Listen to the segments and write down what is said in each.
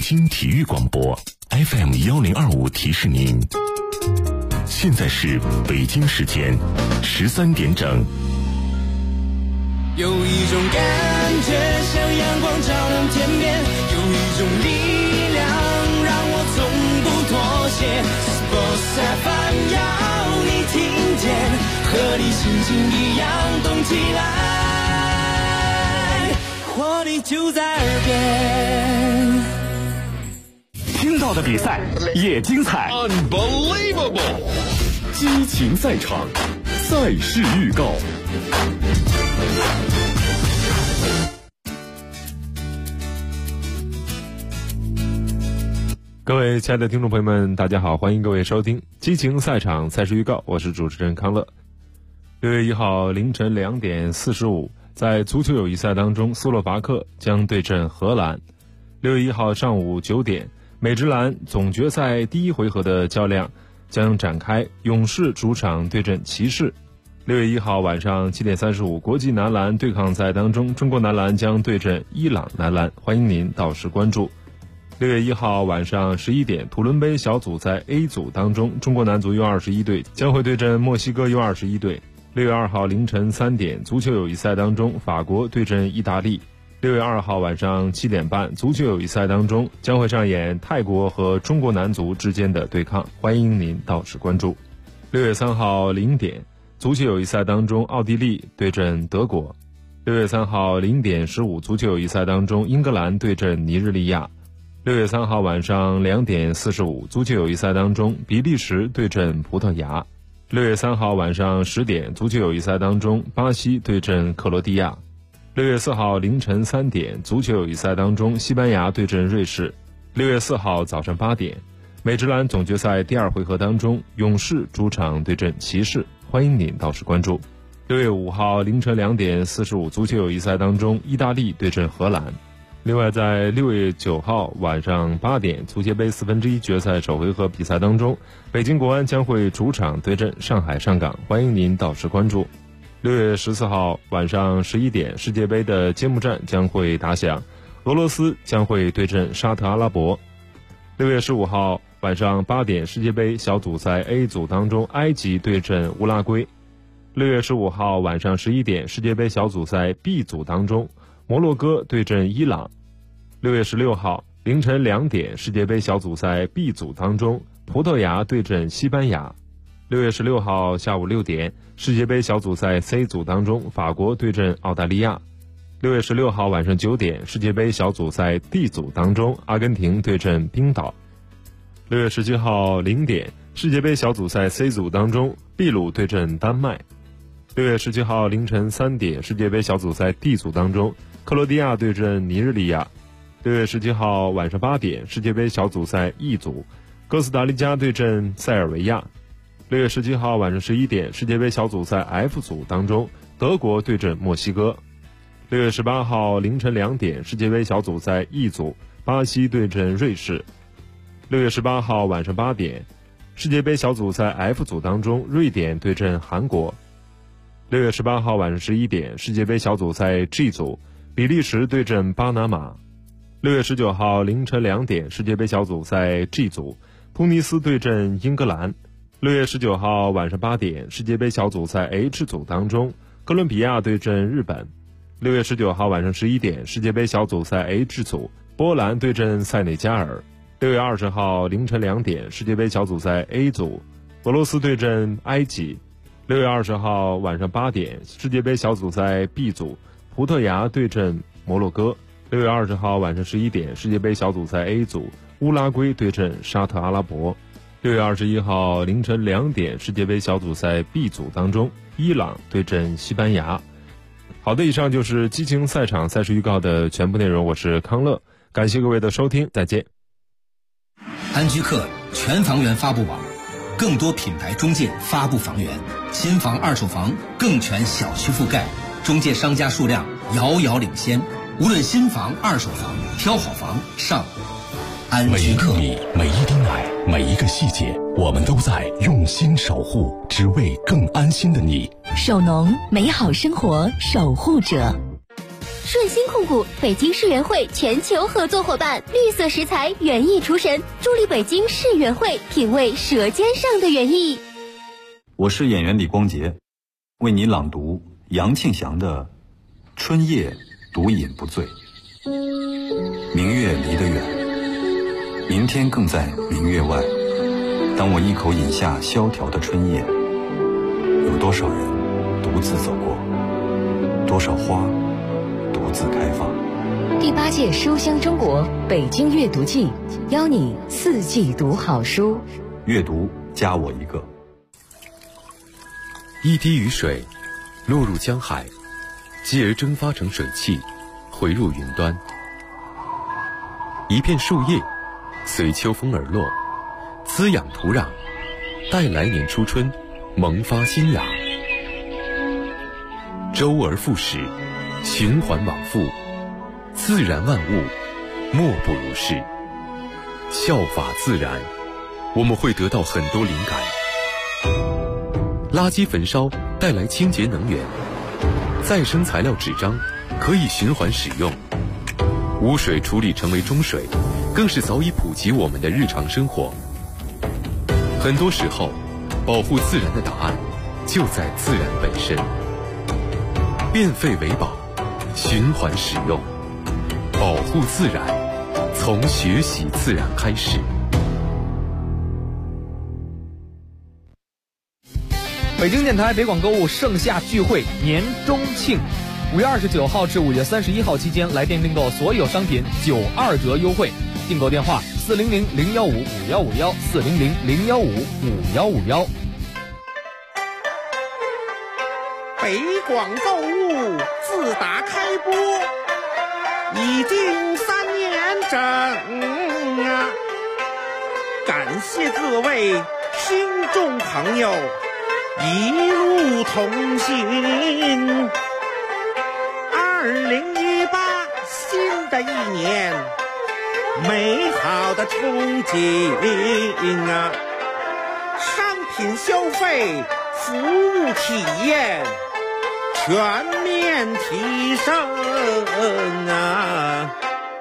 京体育广播 FM1025提示您，现在是北京时间13点整。 有一种感觉像阳光照亮天边，有一种力量让我从不妥协。Sports FM 要你听见，和你心情一样动起来，活力就在耳边。 听到的比赛也精彩 ，Unbelievable！ 激情赛场，赛事预告。 各位亲爱的听众朋友们，大家好，欢迎各位收听激情赛场赛事预告，我是主持人康乐。6月1号凌晨2点45，在足球友谊赛当中，斯洛伐克将对阵荷兰。6月1号上午9点，美职篮总决赛第一回合的较量将展开，勇士主场对阵骑士。6月1号晚上7点35，国际男篮对抗赛当中，中国男篮将对阵伊朗男篮，欢迎您到时关注。6月1号晚上11点，土伦杯小组赛 A 组当中，中国男足 U21 队将会对阵墨西哥 U21 队。6月2号凌晨3点，足球友谊赛当中，法国对阵意大利。6月2号晚上7点半，足球友谊赛当中将会上演泰国和中国男足之间的对抗，欢迎您到时关注。6月3号0点，足球友谊赛当中，奥地利对阵德国。6月3号0点15，足球友谊赛当中，英格兰对阵尼日利亚。6月3号晚上2点45，足球友谊赛当中，比利时对阵葡萄牙。6月3号晚上10点，足球友谊赛当中，巴西对阵克罗地亚。6月4号凌晨3点，足球友谊赛当中，西班牙对阵瑞士。6月4号早上8点，美职篮总决赛第二回合当中，勇士主场对阵骑士，欢迎您到时关注。6月5号凌晨2点45，足球友谊赛当中，意大利对阵荷兰。另外，在6月9号晚上8点，足协杯1/4决赛首回合比赛当中，北京国安将会主场对阵上海上港，欢迎您到时关注。6月14号晚上11点，世界杯的揭幕战将会打响，俄罗斯将会对阵沙特阿拉伯。6月15号晚上8点，世界杯小组赛 A 组当中，埃及对阵乌拉圭。6月15号晚上11点，世界杯小组赛 B 组当中，摩洛哥对阵伊朗。6月16号凌晨2点，世界杯小组赛 B 组当中，葡萄牙对阵西班牙。6月16号下午6点，世界杯小组赛 C 组当中，法国对阵澳大利亚。6月16号晚上9点，世界杯小组赛 D 组当中，阿根廷对阵冰岛。6月17号0点，世界杯小组赛 C 组当中，秘鲁对阵丹麦。6月17号凌晨3点，世界杯小组赛 D 组当中，克罗地亚对阵尼日利亚。6月17号晚上8点，世界杯小组赛 E 组，哥斯达黎加对阵塞尔维亚。6月17号晚上11点，世界杯小组赛 F 组当中，德国对阵墨西哥。6月18号凌晨2点，世界杯小组赛 E 组，巴西对阵瑞士。6月18号晚上8点，世界杯小组赛 F 组当中，瑞典对阵韩国。6月18号晚上11点，世界杯小组赛 G 组，比利时对阵巴拿马。6月19号凌晨2点，世界杯小组赛 G 组，突尼斯对阵英格兰。6月19号晚上8点，世界杯小组赛 H 组当中，哥伦比亚对阵日本。6月19号晚上11点，世界杯小组赛 H 组，波兰对阵塞内加尔。6月20号凌晨2点，世界杯小组赛 A 组，俄罗斯对阵埃及。6月20号晚上8点，世界杯小组赛 B 组，葡萄牙对阵摩洛哥。6月20号晚上11点，世界杯小组赛 A 组，乌拉圭对阵沙特阿拉伯。6月21号凌晨2点，世界杯小组赛 B 组当中，伊朗对阵西班牙。好的，以上就是激情赛场赛事预告的全部内容，我是康乐，感谢各位的收听，再见。 安居客全房源发布网，更多品牌中介发布房源，新房二手房更全小区覆盖，中介商家数量遥遥领先。无论新房二手房，挑好房上安居客。 每一个米，每一滴奶，每一个细节，我们都在用心守护，只为更安心的你。 守农，美好生活守护者。 顺心控股，北京世园会全球合作伙伴，绿色食材园艺厨神，助力北京世园会品味舌尖上的园艺。 我是演员李光洁，为你朗读杨庆祥的《春夜独饮不醉》。明月离得远，明天更在明月外。当我一口饮下萧条的春夜，有多少人独自走过，多少花独自开放。 第8届书香中国北京阅读季，邀你4季读好书。 阅读加我一个。 一滴雨水落入江海，继而蒸发成水汽，回入云端。一片树叶随秋风而落，滋养土壤，待来年初春萌发新芽。周而复始，循环往复，自然万物莫不如是。效法自然，我们会得到很多灵感。垃圾焚烧带来清洁能源，再生材料纸张可以循环使用，污水处理成为中水，更是早已普及我们的日常生活。很多时候，保护自然的答案就在自然本身。变废为宝，循环使用，保护自然，从学习自然开始。 北京电台北广购物盛夏聚会年中庆，5月29号至5月31号期间，来电订购所有商品92折优惠。订购电话400-015-5151，400-015-5151。 北广购物自打开播已经3年整啊！感谢各位听众朋友一路同行。2018新的一年，美好的憧憬啊！商品消费、服务体验全面提升啊！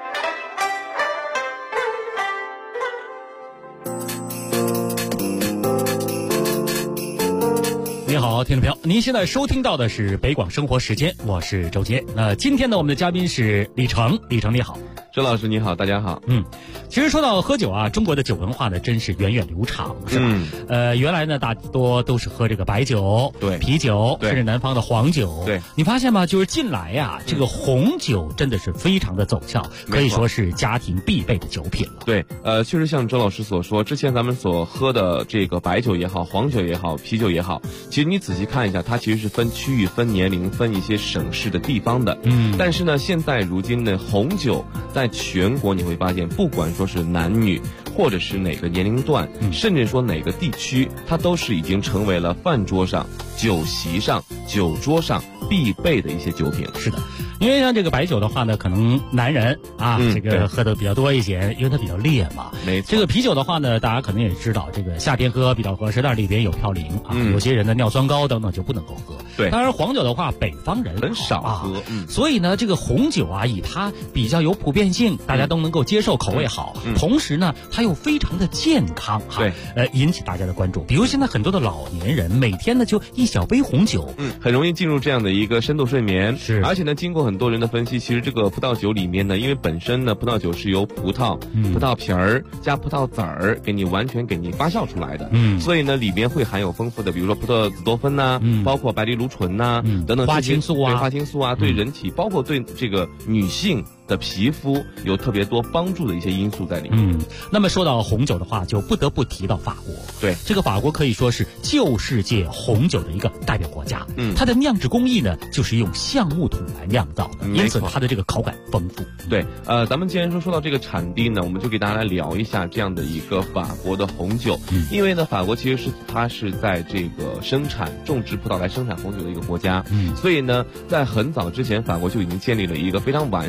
你好，听众朋友，您现在收听到的是北广生活时间，我是周杰。那今天呢，我们的嘉宾是李成，李成你好。 周老师你好，大家好。 其实说到喝酒啊，中国的酒文化呢，真是源远流长，是吧？原来呢，大多都是喝这个白酒、 对啤酒，甚至南方的黄酒。 对， 你发现吗？就是近来呀，这个红酒真的是非常的走俏，可以说是家庭必备的酒品了。 对，确实像周老师所说，之前咱们所喝的这个白酒也好，黄酒也好，啤酒也好，其实你仔细看一下，它其实是分区域、分年龄、分一些省市的地方的。但是呢，现在如今呢，红酒在全国你会发现，不管说是男女，或者是哪个年龄段，甚至说哪个地区，它都是已经成为了饭桌上、酒席上、酒桌上必备的一些酒品。 是的，因为像这个白酒的话呢，可能男人啊，这个喝的比较多一些，因为它比较烈嘛。 没错。 这个啤酒的话呢，大家可能也知道，这个夏天喝比较合适，但是里边有嘌呤啊，有些人的尿酸高等等就不能够喝。 对。 当然黄酒的话，北方人很少喝， 所以呢，这个红酒啊，以它比较有普遍性，大家都能够接受，口味好，同时呢，它又非常的健康哈。 对。 引起大家的关注。比如现在很多的老年人，每天呢就一小杯红酒， 很容易进入这样的一个深度睡眠。 是。 而且呢，经过很多人的分析，其实这个葡萄酒里面呢，因为本身呢，葡萄酒是由葡萄、葡萄皮儿加葡萄籽儿给你完全给你发酵出来的，所以呢，里面会含有丰富的，比如说葡萄紫多酚呐，包括白藜芦醇呐，等等花青素啊， 对花青素啊，对人体，包括对这个女性的皮肤有特别多帮助的一些因素在里面。 那么说到红酒的话，就不得不提到法国。 对， 这个法国可以说是旧世界红酒的一个代表国家。它的酿制工艺呢，就是用橡木桶来酿造的，因此它的这个口感丰富。 对，咱们既然说到这个产地呢，我们就给大家来聊一下这样的一个法国的红酒。因为呢，法国其实它是在这个种植葡萄来生产红酒的一个国家。所以呢，在很早之前，法国就已经建立了一个非常完善的红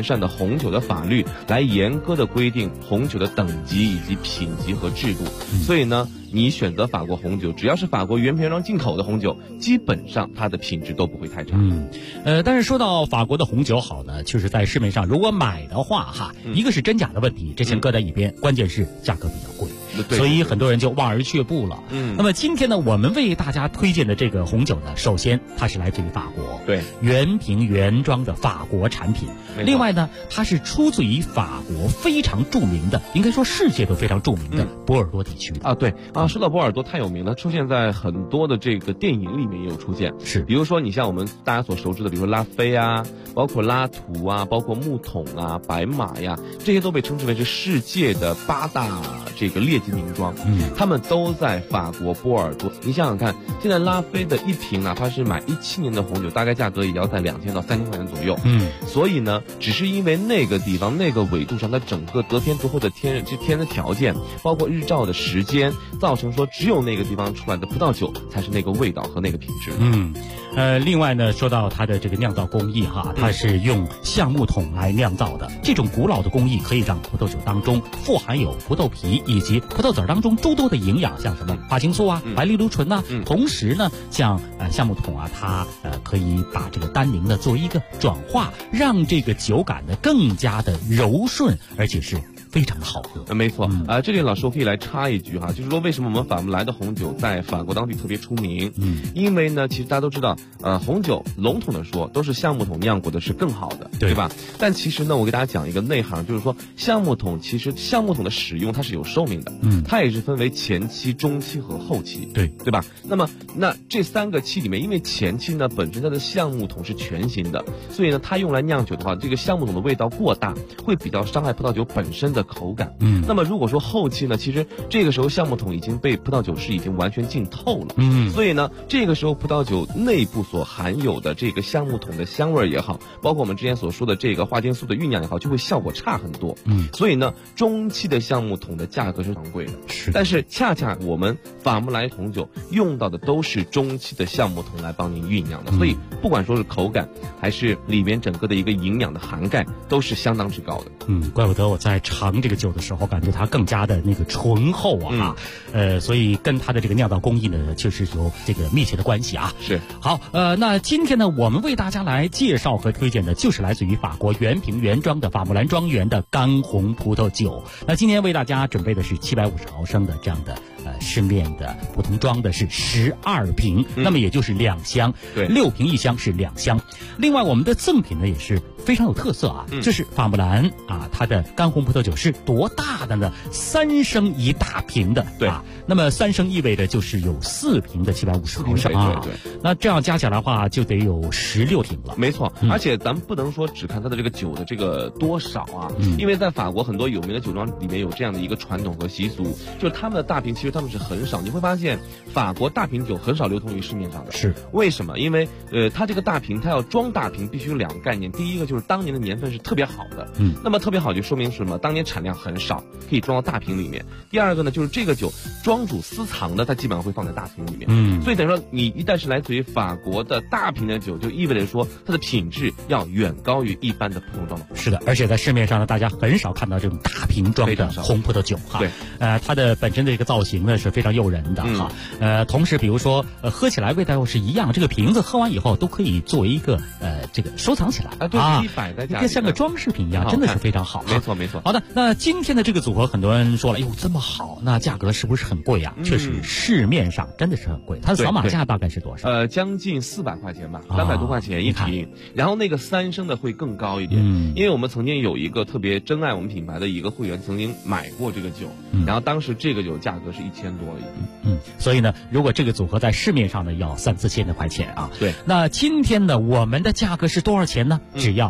红酒的法律来严格的规定红酒的等级以及品级和制度。所以呢，你选择法国红酒，只要是法国原瓶原装进口的红酒，基本上它的品质都不会太差。 但是说到法国的红酒好呢，就是在市面上如果买的话哈，一个是真假的问题，这先搁在一边，关键是价格比较贵。所以很多人就望而却步了。那么今天呢，我们为大家推荐的这个红酒呢，首先它是来自于法国， 对， 原瓶原装的法国产品。另外呢，它是出自于法国非常著名的，应该说世界都非常著名的波尔多地区的。 对啊，说到波尔多太有名了，出现在很多的这个电影里面也有出现。 是， 比如说你像我们大家所熟知的，比如说拉菲啊，包括拉图啊，包括木桶啊，白马呀，这些都被称之为是世界的8大这个劣级名庄。他们都在法国波尔多。你想想看，现在拉菲的一瓶，哪怕是买17年的红酒，大概价格也要在2000到3000块钱左右。所以呢，只是因为那个地方那个纬度上，它整个得天独厚的天然条件，包括日照的时间，造成说只有那个地方出来的葡萄酒才是那个味道和那个品质。 另外呢，说到它的这个酿造工艺哈，它是用橡木桶来酿造的。这种古老的工艺可以让葡萄酒当中富含有葡萄皮以及葡萄籽当中诸多的营养，像什么花青素啊、白藜芦醇呐。同时呢，像橡木桶啊，它可以把这个单宁呢作为一个转化，让这个酒感呢更加的柔顺，而且是非常的好喝。 没错这里老师我可以来插一句哈，就是说为什么我们法慕莱的红酒在法国当地特别出名？因为呢，其实大家都知道，红酒笼统的说都是橡木桶酿过的是更好的，对吧？但其实呢，我给大家讲一个内行，就是说橡木桶的使用它是有寿命的，它也是分为前期、中期和后期，对吧？那这3个期里面，因为前期呢本身它的橡木桶是全新的，所以呢它用来酿酒的话，这个橡木桶的味道过大，会比较伤害葡萄酒本身的口感。那么如果说后期呢，其实这个时候橡木桶已经被葡萄酒是已经完全浸透了，所以呢这个时候葡萄酒内部所含有的这个橡木桶的香味也好，包括我们之前所说的这个花青素的酝酿也好，就会效果差很多。所以呢中期的橡木桶的价格是昂贵的，但是恰恰我们法慕莱红酒用到的都是中期的橡木桶来帮您酝酿的，所以不管说是口感还是里面整个的一个营养的涵盖都是相当之高的。 怪不得我在尝这个酒的时候感觉它更加的那个醇厚啊。所以跟它的这个酿造工艺呢确实有这个密切的关系啊。 是。 好，那今天呢我们为大家来介绍和推荐的就是来自于法国原瓶原装的法慕兰庄园的干红葡萄酒。那今天为大家准备的是750毫升的这样的市面的不同装的是12瓶，那么也就是2箱，6瓶1箱是2箱。另外我们的赠品呢也是非常有特色啊，这是法慕兰啊，它的干红葡萄酒是多大的呢？3升1大瓶的，那么3升意味着就是有4瓶的750毫升啊。那这样加起来的话就得有16瓶了。 没错，而且咱们不能说只看它的这个酒的这个多少啊，因为在法国很多有名的酒庄里面有这样的一个传统和习俗，就是他们的大瓶其实他们是很少，你会发现法国大瓶酒很少流通于市面上的。 是为什么？因为它这个大瓶它要装大瓶必须有2个概念，第一个就是当年的年份是特别好的，那么特别好就说明是什么？当年产量很少，可以装到大瓶里面。第二个呢，就是这个酒庄主私藏的，它基本上会放在大瓶里面。所以等于说你一旦是来自于法国的大瓶的酒，就意味着说它的品质要远高于一般的普通装的。 是的，而且在市面上呢，大家很少看到这种大瓶装的红葡萄酒哈。它的本身的这个造型呢是非常诱人的哈。同时比如说喝起来味道又是一样，这个瓶子喝完以后都可以作为一个这个收藏起来摆在家里， 像个装饰品一样，真的是非常好。 没错没错。 好的，那今天的这个组合，很多人说了，哟这么好，那价格是不是很贵啊？确实市面上真的是很贵，它的扫码价大概是多少？ 将近400块钱吧，300多块钱一瓶。然后那个3升的会更高一点，因为我们曾经有一个特别珍爱我们品牌的一个会员曾经买过这个酒，然后当时这个酒价格是1000多了一瓶。 所以呢，如果这个组合在市面上呢要3-4千的块钱啊。 对。 那今天呢，我们的价格是多少钱呢？只要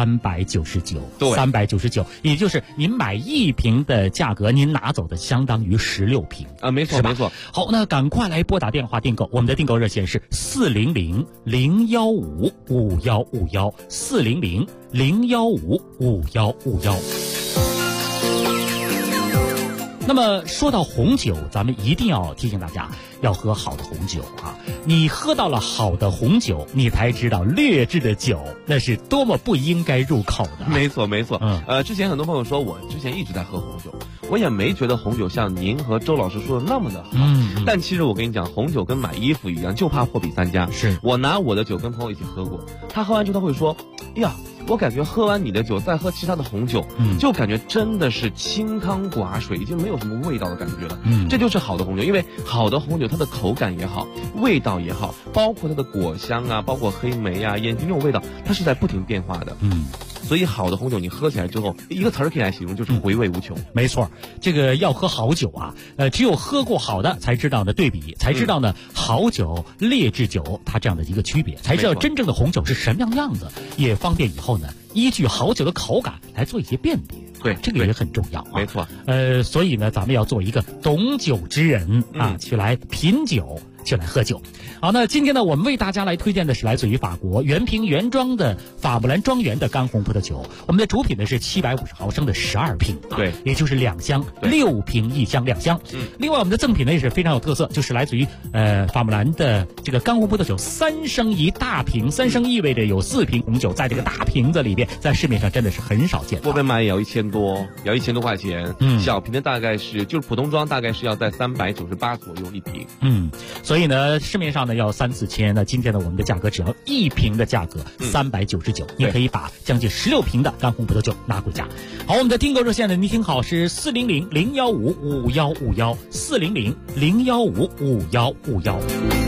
399。399，也就是您买1瓶的价格，您拿走的相当于16瓶啊。没错没错。 好，那赶快来拨打电话订购，我们的订购热线是400-015-5151 400-015-5151。 那么说到红酒，咱们一定要提醒大家要喝好的红酒啊！你喝到了好的红酒，你才知道劣质的酒那是多么不应该入口的。 没错没错，之前很多朋友说我之前一直在喝红酒，我也没觉得红酒像您和周老师说的那么的好。但其实我跟你讲，红酒跟买衣服一样，就怕货比三家。 是我拿我的酒跟朋友一起喝过，他喝完之后他会说，哎呀，我感觉喝完你的酒再喝其他的红酒，就感觉真的是清汤寡水，已经没有什么味道的感觉了。这就是好的红酒，因为好的红酒它的口感也好，味道也好，包括它的果香啊，包括黑莓啊、烟熏这种味道，它是在不停变化的。所以好的红酒你喝起来之后，一个词儿可以来形容，就是回味无穷。 没错，这个要喝好酒啊，只有喝过好的才知道呢对比，才知道呢好酒、劣质酒它这样的一个区别，才知道真正的红酒是什么样的样子，也方便以后呢依据好酒的口感来做一些辨别。 对， 这个也很重要啊。 没错。 所以呢，咱们要做一个懂酒之人啊，去来品酒，去来喝酒。好，那今天呢，我们为大家来推荐的是来自于法国原瓶原装的法布兰庄园的干红葡萄酒。我们的主品呢是750毫升的12瓶， 对， 也就是2箱，6瓶1箱2箱。另外我们的赠品呢也是非常有特色，就是来自于法布兰的这个干红葡萄酒3升1大瓶，3升意味着有4瓶红酒在这个大瓶子里边，在市面上真的是很少见。 外边买也要1000多，要1000多块钱。小瓶的大概是就是普通装大概是要在398左右1瓶。 所以呢市面上呢要3、4千，那今天呢我们的价格只要1瓶的价格399，你可以把将近16瓶的干红葡萄酒拿回家。好，我们的订购热线呢，您听好是400-015-5151，400-015-5151。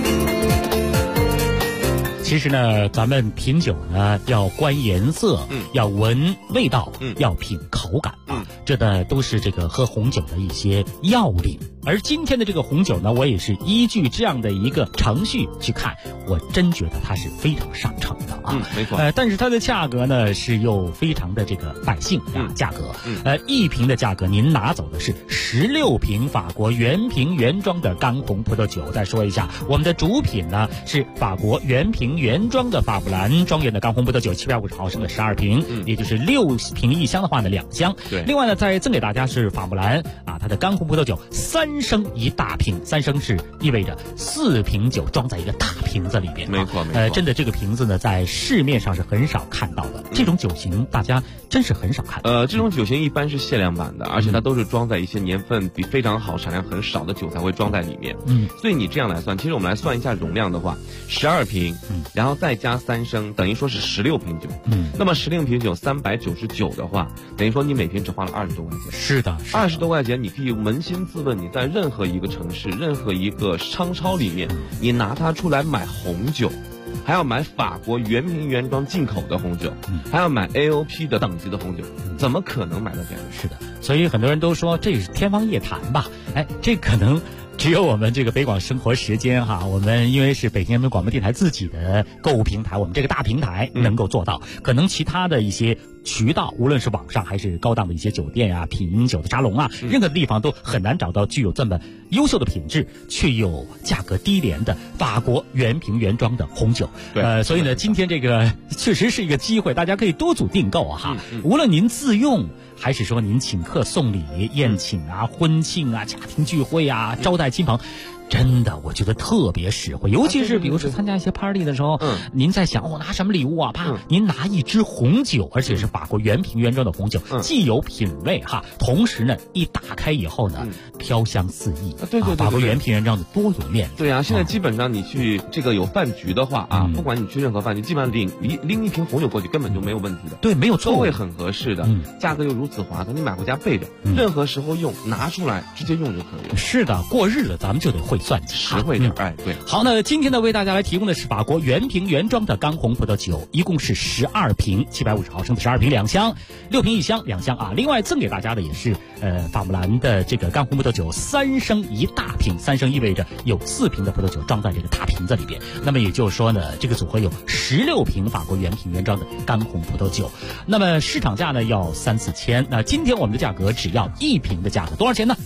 其实呢，咱们品酒呢要观颜色，要闻味道，要品口感啊，这呢都是这个喝红酒的一些要领。而今天的这个红酒呢，我也是依据这样的一个程序去看，我真觉得它是非常上乘的啊。 没错。 但是它的价格呢是又非常的这个百姓啊，价格。1瓶的价格您拿走的是16瓶法国原瓶原装的干红葡萄酒。再说一下，我们的主品呢是法国原瓶原装的法布兰庄园的干红葡萄酒，750毫升的12瓶，也就是6瓶1箱的话呢2箱。 对。 另外呢，再赠给大家是法布兰啊，它的干红葡萄酒3升1大瓶，3升是意味着4瓶酒装在一个大瓶子里边。 没错没错。 真的这个瓶子呢，在市面上是很少看到的，这种酒型大家真是很少看。 这种酒型一般是限量版的，而且它都是装在一些年份比非常好、产量很少的酒才会装在里面。所以你这样来算，其实我们来算一下容量的话，12瓶，然后再加3升，等于说是16瓶酒。那么16瓶酒399的话，等于说你每瓶只花了20多块钱。 是的 ，20多块钱，你可以扪心自问，你在任何一个城市、任何一个商超里面，你拿它出来买红酒，还要买法国原瓶原装进口的红酒，还要买 AOP 的等级的红酒，怎么可能买到这样的？ 是的，所以很多人都说这是天方夜谭吧？这可能只有我们这个北广生活时间哈，我们因为是北京人民广播电台自己的购物平台，我们这个大平台能够做到，可能其他的一些渠道，无论是网上还是高档的一些酒店啊、品酒的沙龙啊，任何地方都很难找到具有这么优秀的品质却又价格低廉的法国原瓶原装的红酒。所以呢，今天这个确实是一个机会，大家可以多组订购哈。无论您自用，还是说您请客送礼、宴请啊、婚庆啊、家庭聚会啊、招待亲朋。真的，我觉得特别实惠，尤其是比如说参加一些 party 的时候，您在想我拿什么礼物啊？您拿一支红酒，而且是法国原瓶原装的红酒，既有品味哈，同时呢，一打开以后呢，飘香四溢。 对， 法国原瓶原装的多有面子。 对啊，现在基本上你去这个有饭局的话啊，不管你去任何饭局，基本上拎一瓶红酒过去根本就没有问题的。 对，没有错， 都会很合适的，价格又如此划算，你买回家备着，任何时候用，拿出来直接用就可以了。 是的，过日子咱们就得会算计， 实惠点。对。 好，那今天呢，为大家来提供的是法国原瓶原装的干红葡萄酒，一共是12瓶，750毫升的12瓶2箱，6瓶1箱2箱啊。另外赠给大家的也是法布兰的这个干红葡萄酒3升1大瓶，3升意味着有4瓶的葡萄酒装在这个大瓶子里边。那么也就是说呢，这个组合有16瓶法国原瓶原装的干红葡萄酒。那么市场价呢要3、4千，那今天我们的价格只要1瓶的价格，多少钱呢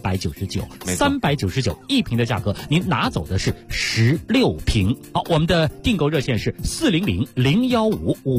？399，399一瓶的价格，您拿走的是16瓶。好，我们的订购热线是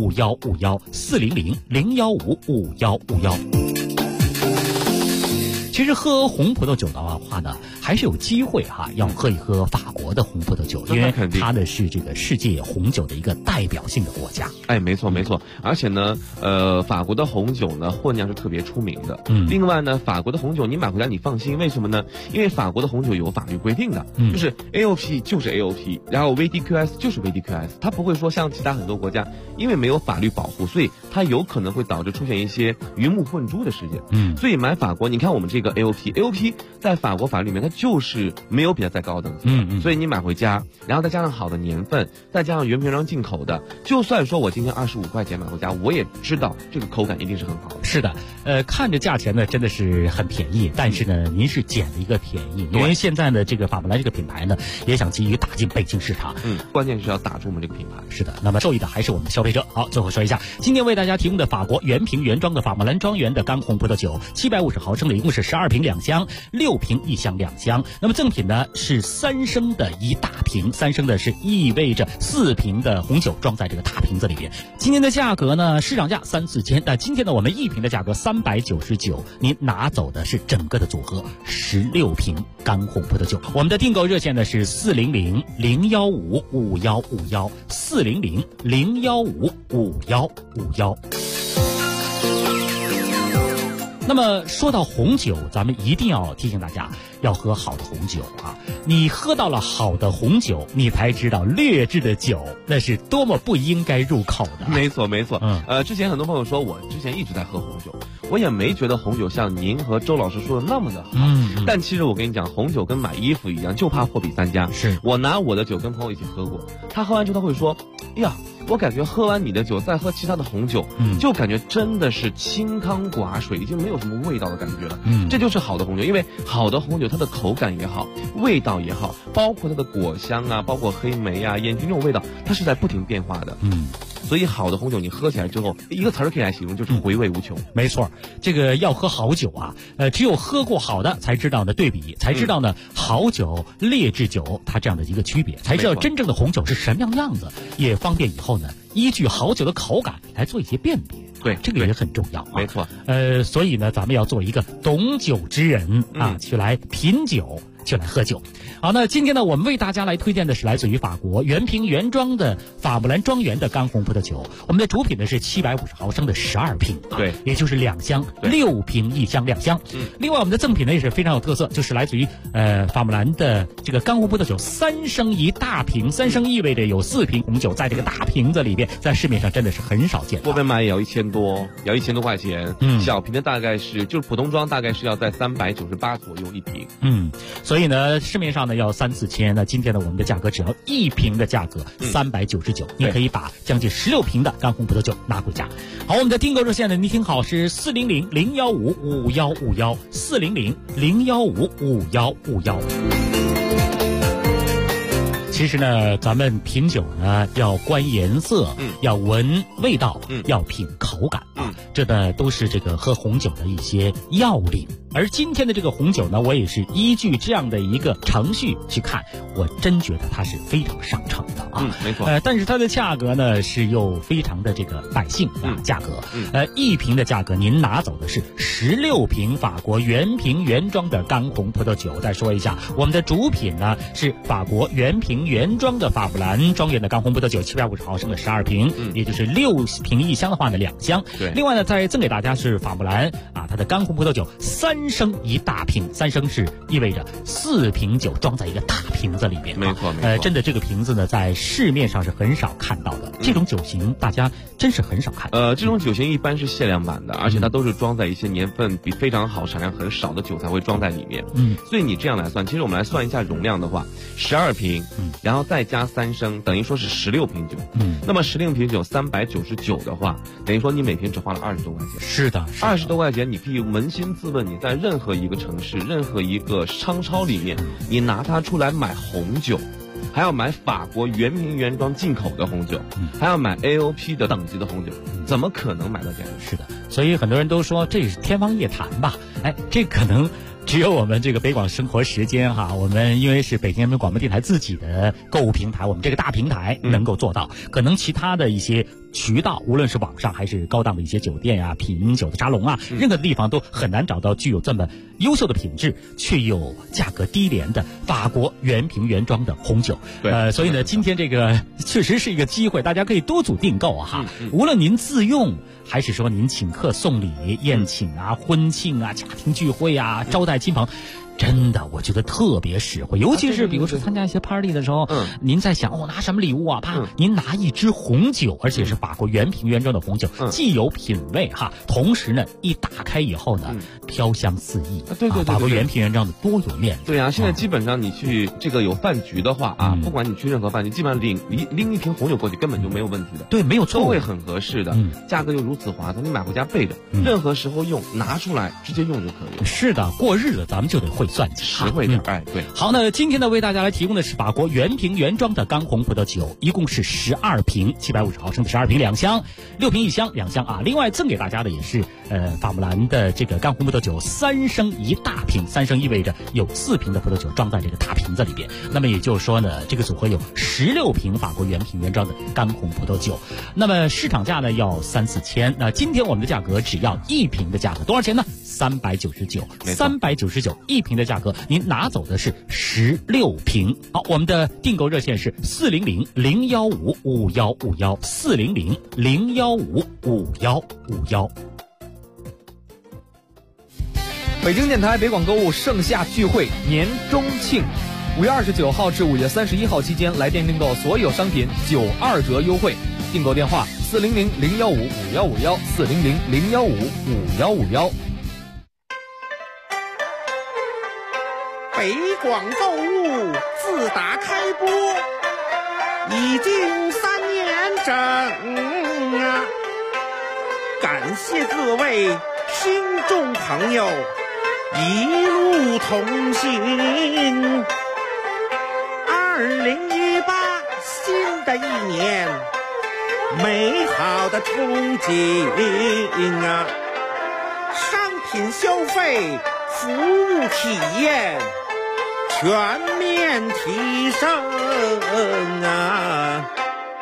400-015-5151，400-015-5151。 其实喝红葡萄酒的话呢，还是有机会要喝一喝法国的红葡萄酒，因为它的是这个世界红酒的一个代表性的国家。 哎，没错没错。而且呢，法国的红酒呢，混酿是特别出名的。另外呢，法国的红酒你买回来你放心，为什么呢？因为法国的红酒有法律规定的，就是 AOP 就是 AOP， 然后 VDQS 就是 VDQS， 它不会说像其他很多国家，因为没有法律保护，所以它有可能会导致出现一些鱼目混珠的事件。所以买法国，你看我们这个 AOP 在法国法律里面它就是没有比它再高等级。所以你买回家，然后再加上好的年份，再加上原瓶装进口的，就算说我今天25块钱买回家，我也知道这个口感一定是很好的。 是的，看着价钱呢真的是很便宜，但是呢您是捡了一个便宜，因为现在呢这个法布兰这个品牌呢也想急于打进北京市场。 关键是要打住我们这个品牌。 是的，那么受益的还是我们的消费者。好，最后说一下，今天为大家提供的法国原瓶原装的法布兰庄园的干红葡萄酒，750毫升的，一共是12瓶2箱，6瓶1箱2箱。那么赠品呢是3升的一大瓶，3升的是意味着4瓶的红酒装在这个大瓶子里边。今天的价格呢，市场价3、4千，但今天呢我们1瓶的价格399，您拿走的是整个的组合16瓶干红葡萄酒。我们的订购热线呢是400-015-5151，400-015-5151。那么说到红酒，咱们一定要提醒大家要喝好的红酒啊！你喝到了好的红酒，你才知道劣质的酒那是多么不应该入口的。 没错没错。之前很多朋友说我之前一直在喝红酒，我也没觉得红酒像您和周老师说的那么的好。但其实我跟你讲，红酒跟买衣服一样，就怕货比三家。 是我拿我的酒跟朋友一起喝过，他喝完之后他会说，哎呀，我感觉喝完你的酒再喝其他的红酒，就感觉真的是清汤寡水，已经没有什么味道的感觉了。这就是好的红酒，因为好的红酒它的口感也好，味道也好，包括它的果香啊，包括黑莓啊、烟熏这种味道，它是在不停变化的。所以好的红酒你喝起来之后，一个词儿可以来形容，就是回味无穷。 没错，这个要喝好酒啊，只有喝过好的才知道呢对比，才知道呢好酒劣质酒它这样的一个区别，才知道真正的红酒是什么样子，也方便以后呢依据好酒的口感来做一些辨别。 对， 这个也很重要啊。 没错。 所以呢咱们要做一个懂酒之人啊，去来品酒，去来喝酒。好，那今天呢我们为大家来推荐的是来自于法国原瓶原装的法布兰庄园的干红葡萄酒。我们的主品呢是750毫升的12瓶， 对， 也就是2箱，6瓶1箱2箱。另外我们的赠品呢也是非常有特色，就是来自于法布兰的这个干红葡萄酒3升一大瓶，3升意味着有4瓶红酒在这个大瓶子里边，在市面上真的是很少见。 外边买也要1000多，要1000多块钱。小瓶的大概是就是普通装大概是要在398左右一瓶。 所以呢市面上呢要3、4千，那今天呢我们的价格只要1瓶的价格399，你可以把将近16瓶的干红葡萄酒拿回家。好，我们的订购热线呢你听好是400-015-5151，400-015-5151。其实呢咱们品酒呢要观颜色，要闻味道，要品口感啊，这呢都是这个喝红酒的一些要领。而今天的这个红酒呢，我也是依据这样的一个程序去看，我真觉得它是非常上乘的啊。 没错。 但是它的价格呢是又非常的这个百姓啊，价格。1瓶的价格您拿走的是16瓶法国原瓶原装的干红葡萄酒。再说一下，我们的主品呢是法国原瓶原装的法布兰庄园的干红葡萄酒，750毫升的12瓶，也就是6瓶1箱的话呢2箱。 对。 另外呢再赠给大家是法布兰啊，它的干红葡萄酒3升一大瓶，3升是意味着4瓶酒装在一个大瓶子里面。 没错没错。 真的这个瓶子呢在市面上是很少看到的，这种酒型大家真是很少看。 这种酒型一般是限量版的，而且它都是装在一些年份比非常好、产量很少的酒才会装在里面。所以你这样来算，其实我们来算一下容量的话，12瓶，然后再加3升，等于说是16瓶酒。那么16瓶酒399的话，等于说你每瓶只花了20多块钱。 是的 ，20多块钱你可以扪心自问，你在任何一个城市、任何一个商超里面，你拿它出来买红酒，还要买法国原瓶原装进口的红酒，还要买 AOP 的等级的红酒，怎么可能买到这样的？ 是的，所以很多人都说这是天方夜谭吧？这可能只有我们这个北广生活时间哈，我们因为是北京人民广播电台自己的购物平台，我们这个大平台能够做到，可能其他的一些渠道，无论是网上还是高档的一些酒店啊、品酒的沙龙啊，任何的地方都很难找到具有这么优秀的品质却又价格低廉的法国原瓶原装的红酒。所以呢，今天这个确实是一个机会，大家可以多组订购哈。无论您自用还是说您请客送礼、宴请啊、婚庆啊、家庭聚会啊、招待亲朋。真的，我觉得特别实惠，尤其是比如说参加一些 party 的时候，您在想拿什么礼物啊？您拿一支红酒，而且是法国原瓶原装的红酒，既有品味哈，同时呢，一打开以后呢，飘香四溢。对，法国原瓶原装的多有面子。 对啊，现在基本上你去这个有饭局的话啊，不管你去任何饭局，基本上拎一瓶红酒过去根本就没有问题的。 对，没有错， 都会很合适的，价格又如此划算，你买回家备着，任何时候用，拿出来直接用就可以了。 是的，过日子咱们就得会算计， 实惠点。对。 好，那今天呢，为大家来提供的是法国原瓶原装的干红葡萄酒，一共是12瓶，750毫升的12瓶2箱，6瓶1箱2箱啊。另外赠给大家的也是法姆兰的这个干红葡萄酒3升1大瓶，3升意味着有4瓶的葡萄酒装在这个大瓶子里边。那么也就是说呢，这个组合有16瓶法国原瓶原装的干红葡萄酒。那么市场价呢要3、4千，那今天我们的价格只要1瓶的价格，多少钱呢？399，399一瓶的价格，您拿走的是16瓶。好，我们的订购热线是400-015-5151，400-015-5151。 北京电台北广购物盛夏聚会年中庆，5月29号至5月31号期间，来电订购所有商品92折优惠。订购电话400-015-5151，400-015-5151。 北广购物自打开播已经3年整啊！感谢各位听众朋友一路同行。2018新的一年，美好的憧憬啊！商品消费、服务体验全面提升啊！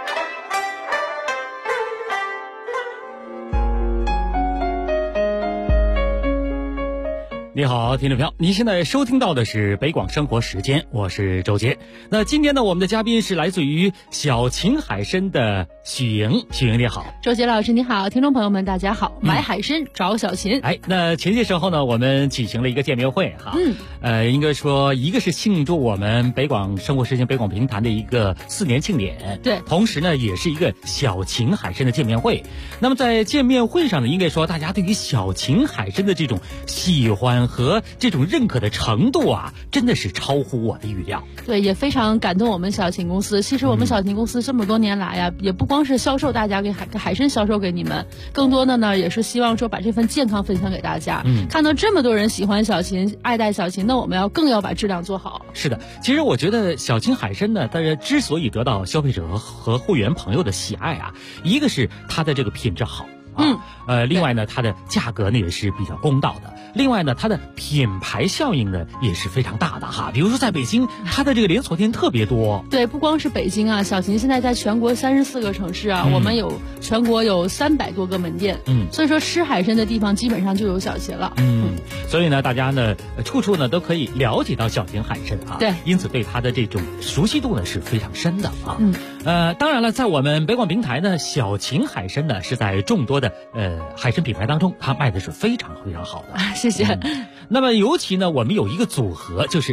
你好，听众朋友，您现在收听到的是北广生活时间，我是周杰。那今天呢，我们的嘉宾是来自于小秦海参的许莹。许莹你好。 周杰老师你好，听众朋友们大家好。买海参找小秦。 那前些时候呢，我们举行了一个见面会哈。应该说一个是庆祝我们北广生活时间北广评坛的一个4年庆典， 对， 同时呢也是一个小秦海参的见面会。那么在见面会上呢，应该说大家对于小秦海参的这种喜欢和这种认可的程度啊，真的是超乎我的预料。 对，也非常感动我们小秦公司。其实我们小秦公司这么多年来呀，也不光是销售大家给海参销售给你们，更多的呢也是希望说把这份健康分享给大家。看到这么多人喜欢小秦、爱戴小秦，那我们更要把质量做好。 是的，其实我觉得小秦海参呢，它之所以得到消费者和会员朋友的喜爱啊，一个是它的这个品质好。另外呢，它的价格呢也是比较公道的。另外呢，它的品牌效应呢也是非常大的哈。比如说在北京，它的这个连锁店特别多。 对，不光是北京啊，小秦现在在全国34个城市啊，我们全国有300多个门店。所以说吃海参的地方基本上就有小秦了。 所以呢，大家呢处处呢都可以了解到小秦海参啊。 对， 因此对它的这种熟悉度呢是非常深的啊。当然了，在我们北广平台呢，小秦海参呢是在众多的海参品牌当中，它卖的是非常非常好的。 谢谢。 那么尤其呢，我们有一个组合，就是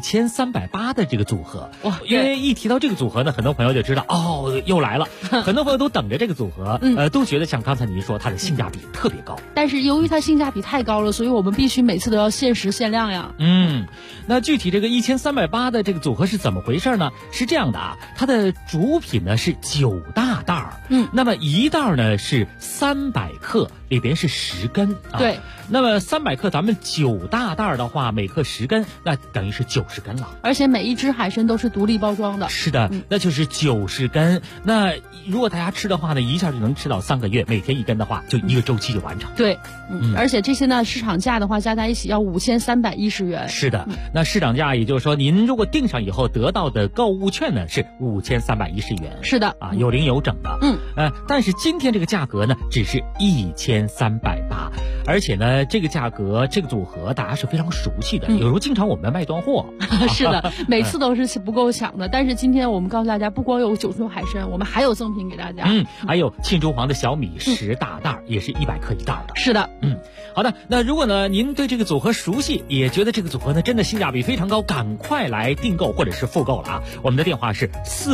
1380的这个组合。哇，因为一提到这个组合呢，很多朋友就知道哦，又来了。很多朋友都等着这个组合，都觉得像刚才您说，它的性价比特别高。 但是由于它性价比太高了，所以我们必须每次都要限时限量呀。 那具体这个1380的这个组合是怎么回事呢？是这样的啊，它的主品呢是9大袋儿，那么一袋呢是300克，里边是10根啊。 对， 那么300克咱们9 大袋的话，每克10根，那等于是90根了。 而且每一只海参都是独立包装的。 是的，那就是90根。那如果大家吃的话呢，一下就能吃到3个月，每天1根的话，就1个周期就完成。 对，而且这些呢，市场价的话加在一起要5310元。 是的，那市场价也就是说，您如果订上以后得到的购物券呢是5310元。 是的， 啊，有零有整的。但是今天这个价格呢，只是1380，而且呢，这个价格这个组合大家是非常熟悉的，有时候经常我们卖断货。 是的，每次都是不够抢的。但是今天我们告诉大家，不光有9种海参，我们还有赠品给大家。 还有沁中黄的小米10大袋，也是100克1袋的。 是的， 好的，那如果呢您对这个组合熟悉，也觉得这个组合呢真的性价比非常高，赶快来订购或者是复购了啊！我们的电话是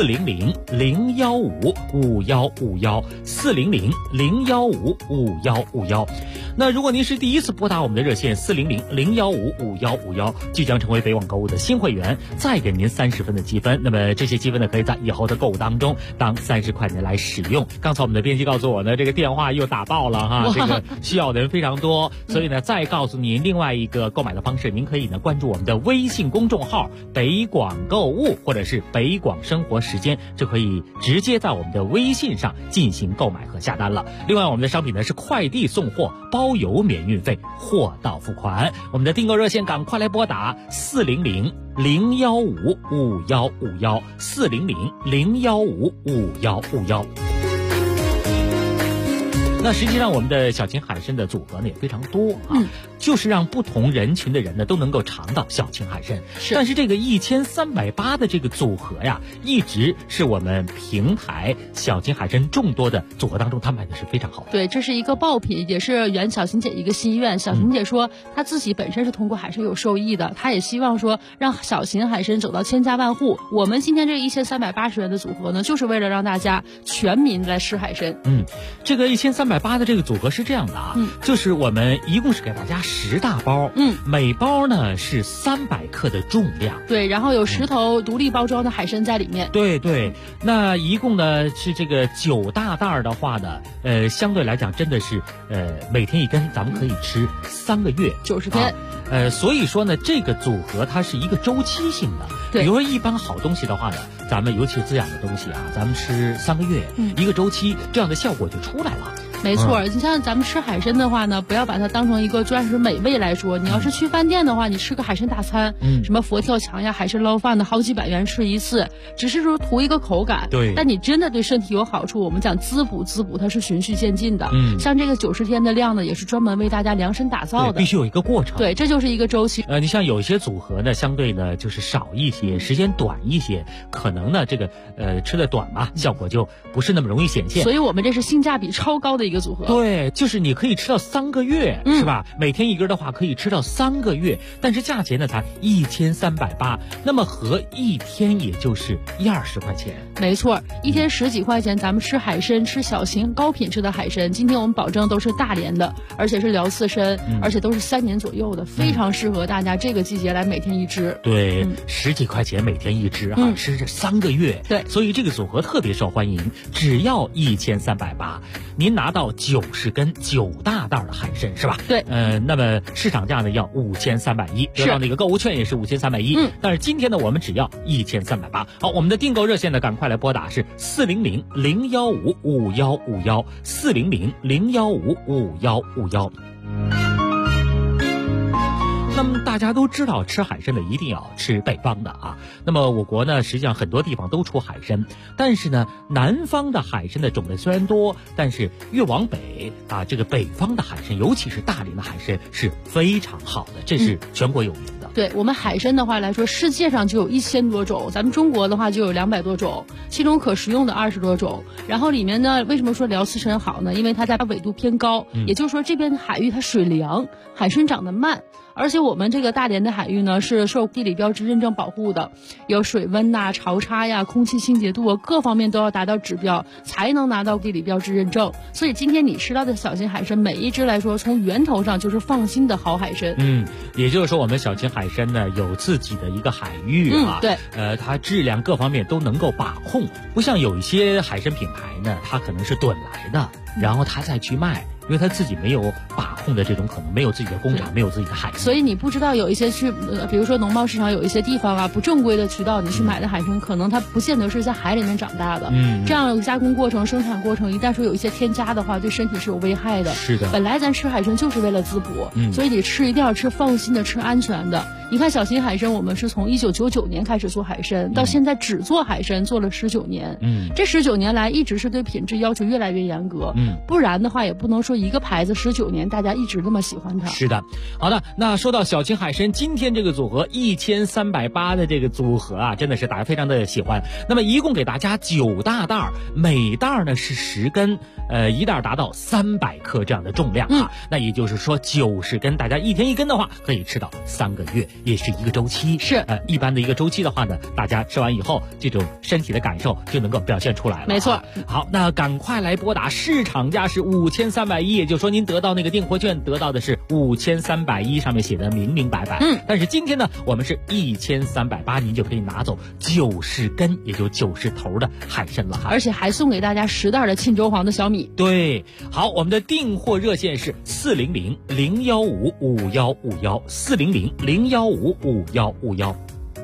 400-015-5151，400-015-5151。那如果您是第一次拨打我们的热线400-015-5151，即将成为北网购物的新会员，再给您30分的积分。那么这些积分呢，可以在以后的购物当中当30块钱来使用。刚才我们的编辑告诉我呢，这个电话又打爆了哈，这个需要的人非常多，所以呢，再告诉您另外一个购买的方式，您可以呢关注我们的微信公众号北广购物或者是北广生活时间，就可以直接在我们的微信上进行购买和下单了。另外，我们的商品呢是快递送货，包邮免运费，货到付款。我们的订购热线赶快来拨打400-015-5151，400-015-5151。那实际上我们的小秦海参的组合呢也非常多啊，就是让不同人群的人呢都能够尝到小秦海参。但是这个1380的这个组合呀，一直是我们平台小秦海参众多的组合当中，他卖的是非常好的。 对，这是一个爆品，也是圆小秦姐一个心愿。小秦姐说，她自己本身是通过海参有受益的，她也希望说让小秦海参走到千家万户。我们今天这个1380元的组合呢，就是为了让大家全民来吃海参。 这个1380的这个组合是这样的啊，就是我们一共是给大家10大包，每包呢是300克的重量， 对，然后有10头独立包装的海参在里面， 对，那一共呢是这个9大袋的话呢，相对来讲真的是每天1根，咱们可以吃3个月 90天， 所以说呢，这个组合它是一个周期性的，比如说一般好东西的话呢，咱们尤其是滋养的东西啊，咱们吃3个月，一个周期，这样的效果就出来了。 没错，你像咱们吃海参的话呢，不要把它当成一个专属美味来说。你要是去饭店的话，你吃个海参大餐，什么佛跳墙呀、海参捞饭的，好几百元吃一次，只是说图一个口感。 对， 但你真的对身体有好处。我们讲滋补，它是循序渐进的。像这个90天的量呢，也是专门为大家量身打造的， 必须有一个过程。 对，这就是一个周期。 你像有一些组合呢，相对呢就是少一些，时间短一些，可能呢这个吃的短嘛，效果就不是那么容易显现。 所以我们这是性价比超高的一个组合。 对，就是你可以吃到3个月，是吧？每天1根的话可以吃到3个月，但是价钱呢才1380，那么合一天也就是120块钱。 没错，一天10几块钱，咱们吃海参，吃小型高品质的海参。今天我们保证都是大连的，而且是辽刺参，而且都是3年左右的，非常适合大家这个季节来每天1只。 对，10几块钱每天1只哈，吃这3个月。 对， 所以这个组合特别受欢迎，只要1380，您拿到90根9大袋的海参是吧？ 对， 那么市场价呢要5310，得到那个购物券也是5310，但是今天呢我们只要1380。好，我们的订购热线呢赶快来拨打是400-015-5151，400-015-5151。那么大家都知道，吃海参的一定要吃北方的啊。那么我国呢，实际上很多地方都出海参，但是呢，南方的海参的种类虽然多，但是越往北啊，这个北方的海参，尤其是大连的海参是非常好的，这是全国有名的。 对，我们海参的话来说，世界上就有1000多种，咱们中国的话就有200多种，其中可食用的20多种。然后里面呢，为什么说辽刺参好呢？因为它在纬度偏高，也就是说这边海域它水凉，海参长得慢。而且我们这个大连的海域呢，是受地理标志认证保护的，有水温呐、潮差呀、空气清洁度啊，各方面都要达到指标，才能拿到地理标志认证。所以今天你吃到的小秦海参，每一只来说，从源头上就是放心的好海参。 也就是说，我们小秦海参呢有自己的一个海域啊， 对， 它质量各方面都能够把控，不像有一些海参品牌呢，它可能是趸来的，然后它再去卖。因为他自己没有把控的这种可能，没有自己的工厂，没有自己的海参。 所以你不知道有一些比如说农贸市场有一些地方啊，不正规的渠道，你去买的海参，可能它不见得是在海里面长大的。这样加工过程、生产过程，一旦说有一些添加的话，对身体是有危害的。 是的。 本来咱吃海参就是为了滋补，所以你吃一定要吃放心的、吃安全的。你看小秦海参，我们是从1999年开始做海参，到现在只做海参做了19年。这19年来一直是对品质要求越来越严格。不然的话也不能说一个牌子19年大家一直那么喜欢它。 是的。好的，那说到小秦海参，今天这个组合1380的这个组合啊，真的是大家非常的喜欢。那么一共给大家9大袋，每袋呢是10根，一袋达到300克这样的重量啊。那也就是说90根，大家一天1根的话，可以吃到3个月，也是一个周期。 是一般的一个周期的话呢，大家吃完以后，这种身体的感受就能够表现出来了。 没错。 好，那赶快来拨打，市场价是5310，也就是说您得到那个订货券得到的是5310，上面写的明明白白。但是今天呢，我们是1380，您就可以拿走90根，也就90头的海参了哈。 而且还送给大家10袋的沁州黄的小米。 对，好，我们的订货热线是400-015-5151，400-015-5151。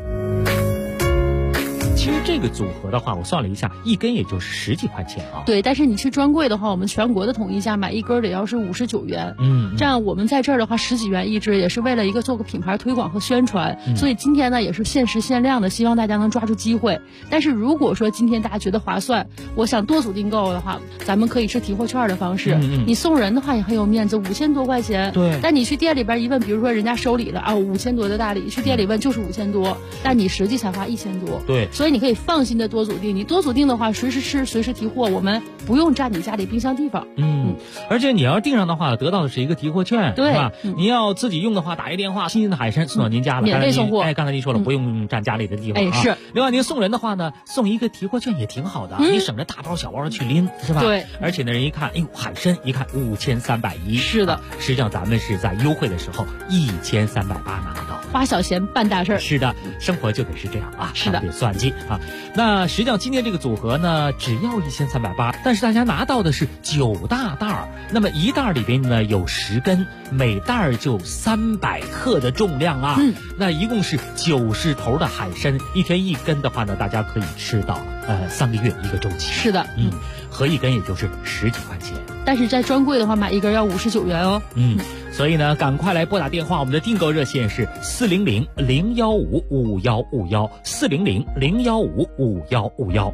其实这个组合的话，我算了一下，一根也就是10几块钱啊。 对，但是你去专柜的话，我们全国的统一价买一根得要是59元。这样我们在这儿的话10几元一支，也是为了做个品牌推广和宣传。所以今天呢也是限时限量的，希望大家能抓住机会。但是如果说今天大家觉得划算，我想多组订购的话，咱们可以是提货券的方式。你送人的话也很有面子，5000多块钱。 对。 但你去店里边一问，比如说人家收礼了啊，5000多的大礼，去店里问就是5000多，但你实际才花1000多。 对。 所以你可以放心的多组订，你多组订的话，随时吃，随时提货，我们不用占你家里冰箱地方。 而且你要订上的话，得到的是一个提货券， 对， 是吧？你要自己用的话，打一电话，新鲜的海参送到您家了， 免费送货。 刚才您说了，不用占家里的地方。 是。 另外，您送人的话呢，送一个提货券也挺好的，你省着大包小包的去拎，是吧？ 对。 而且呢，人一看，哎呦，海参一看5310， 是的。 实际上咱们是在优惠的时候1380拿到， 花小钱办大事。 是的，生活就得是这样啊， 是的， 得算计啊。那实际上今天这个组合呢，只要1380，但是大家拿到的是9大袋，那么一袋里边呢有10根，每袋就300克的重量啊。那一共是90头的海参，一天1根的话呢，大家可以吃到3个月一个周期。 是的， 合一根也就是10几块钱。 但是在专柜的话，买一根要59元哦。 所以呢，赶快来拨打电话，我们的订购热线是400-015-5151，400-015-5151。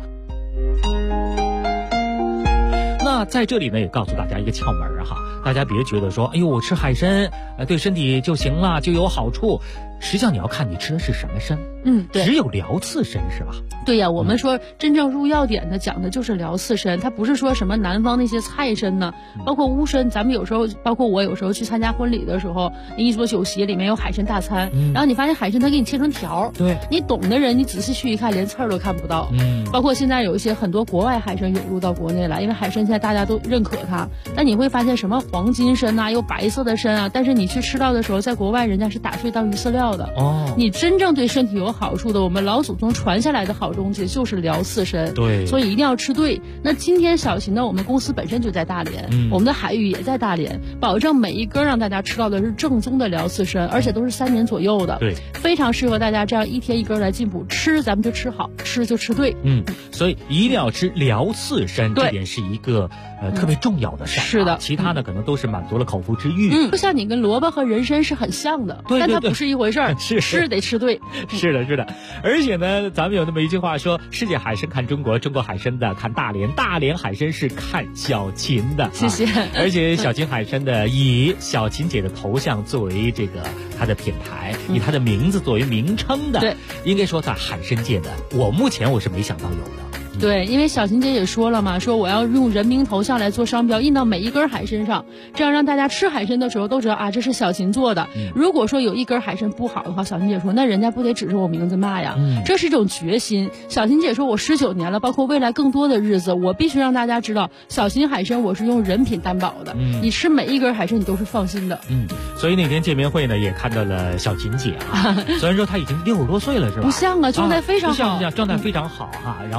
那在这里呢，也告诉大家一个窍门哈，大家别觉得说，哎呦，我吃海参对身体就行了，就有好处。实际上你要看你吃的是什么参。 对， 只有辽刺参是吧？ 对呀，我们说真正入药典的讲的就是辽刺参，它不是说什么南方那些菜参呢，包括乌参，咱们有时候，包括我有时候去参加婚礼的时候，一桌酒席里面有海参大餐，然后你发现海参它给你切成条， 对， 你懂的人你仔细去一看，连刺儿都看不到。包括现在有一些很多国外海参涌入到国内来，因为海参现在大家都认可它，但你会发现什么黄金参啊，有白色的参啊，但是你去吃到的时候，在国外人家是打碎当鱼饲料的。你真正对身体有好处的，我们老祖宗传下来的好东西就是辽刺参。 对， 所以一定要吃对。那今天小秦呢，我们公司本身就在大连，我们的海域也在大连，保证每一根让大家吃到的是正宗的辽刺参，而且都是3年左右的。 对， 非常适合大家这样一天1根来进补，吃咱们就吃好，吃就吃对。 所以一定要吃辽刺参，这点是一个特别重要的事。 是的， 其他呢可能都是满足了口腹之欲。 就像你跟萝卜和人参是很像的， 对， 但它不是一回事儿。吃得吃对。 是的，是的。而且呢，咱们有那么一句话说，世界海参看中国，中国海参的看大连，大连海参是看小秦的。 谢谢。 而且小秦海参的以小秦姐的头像作为这个它的品牌，以它的名字作为名称的， 对， 应该说在海参界的，目前我是没想到有的。 对，因为小秦姐也说了嘛，说我要用人名头像来做商标，印到每一根海参上，这样让大家吃海参的时候都知道啊，这是小秦做的。如果说有一根海参不好的话，小秦姐说那人家不得指着我名字骂呀。这是一种决心。小秦姐说我19年了，包括未来更多的日子，我必须让大家知道，小秦海参我是用人品担保的。你吃每一根海参你都是放心的。 所以那天见面会呢，也看到了小秦姐啊，虽然说她已经60多岁了，是吧？ 不像啊，状态非常好， 状态非常好哈。然后呢，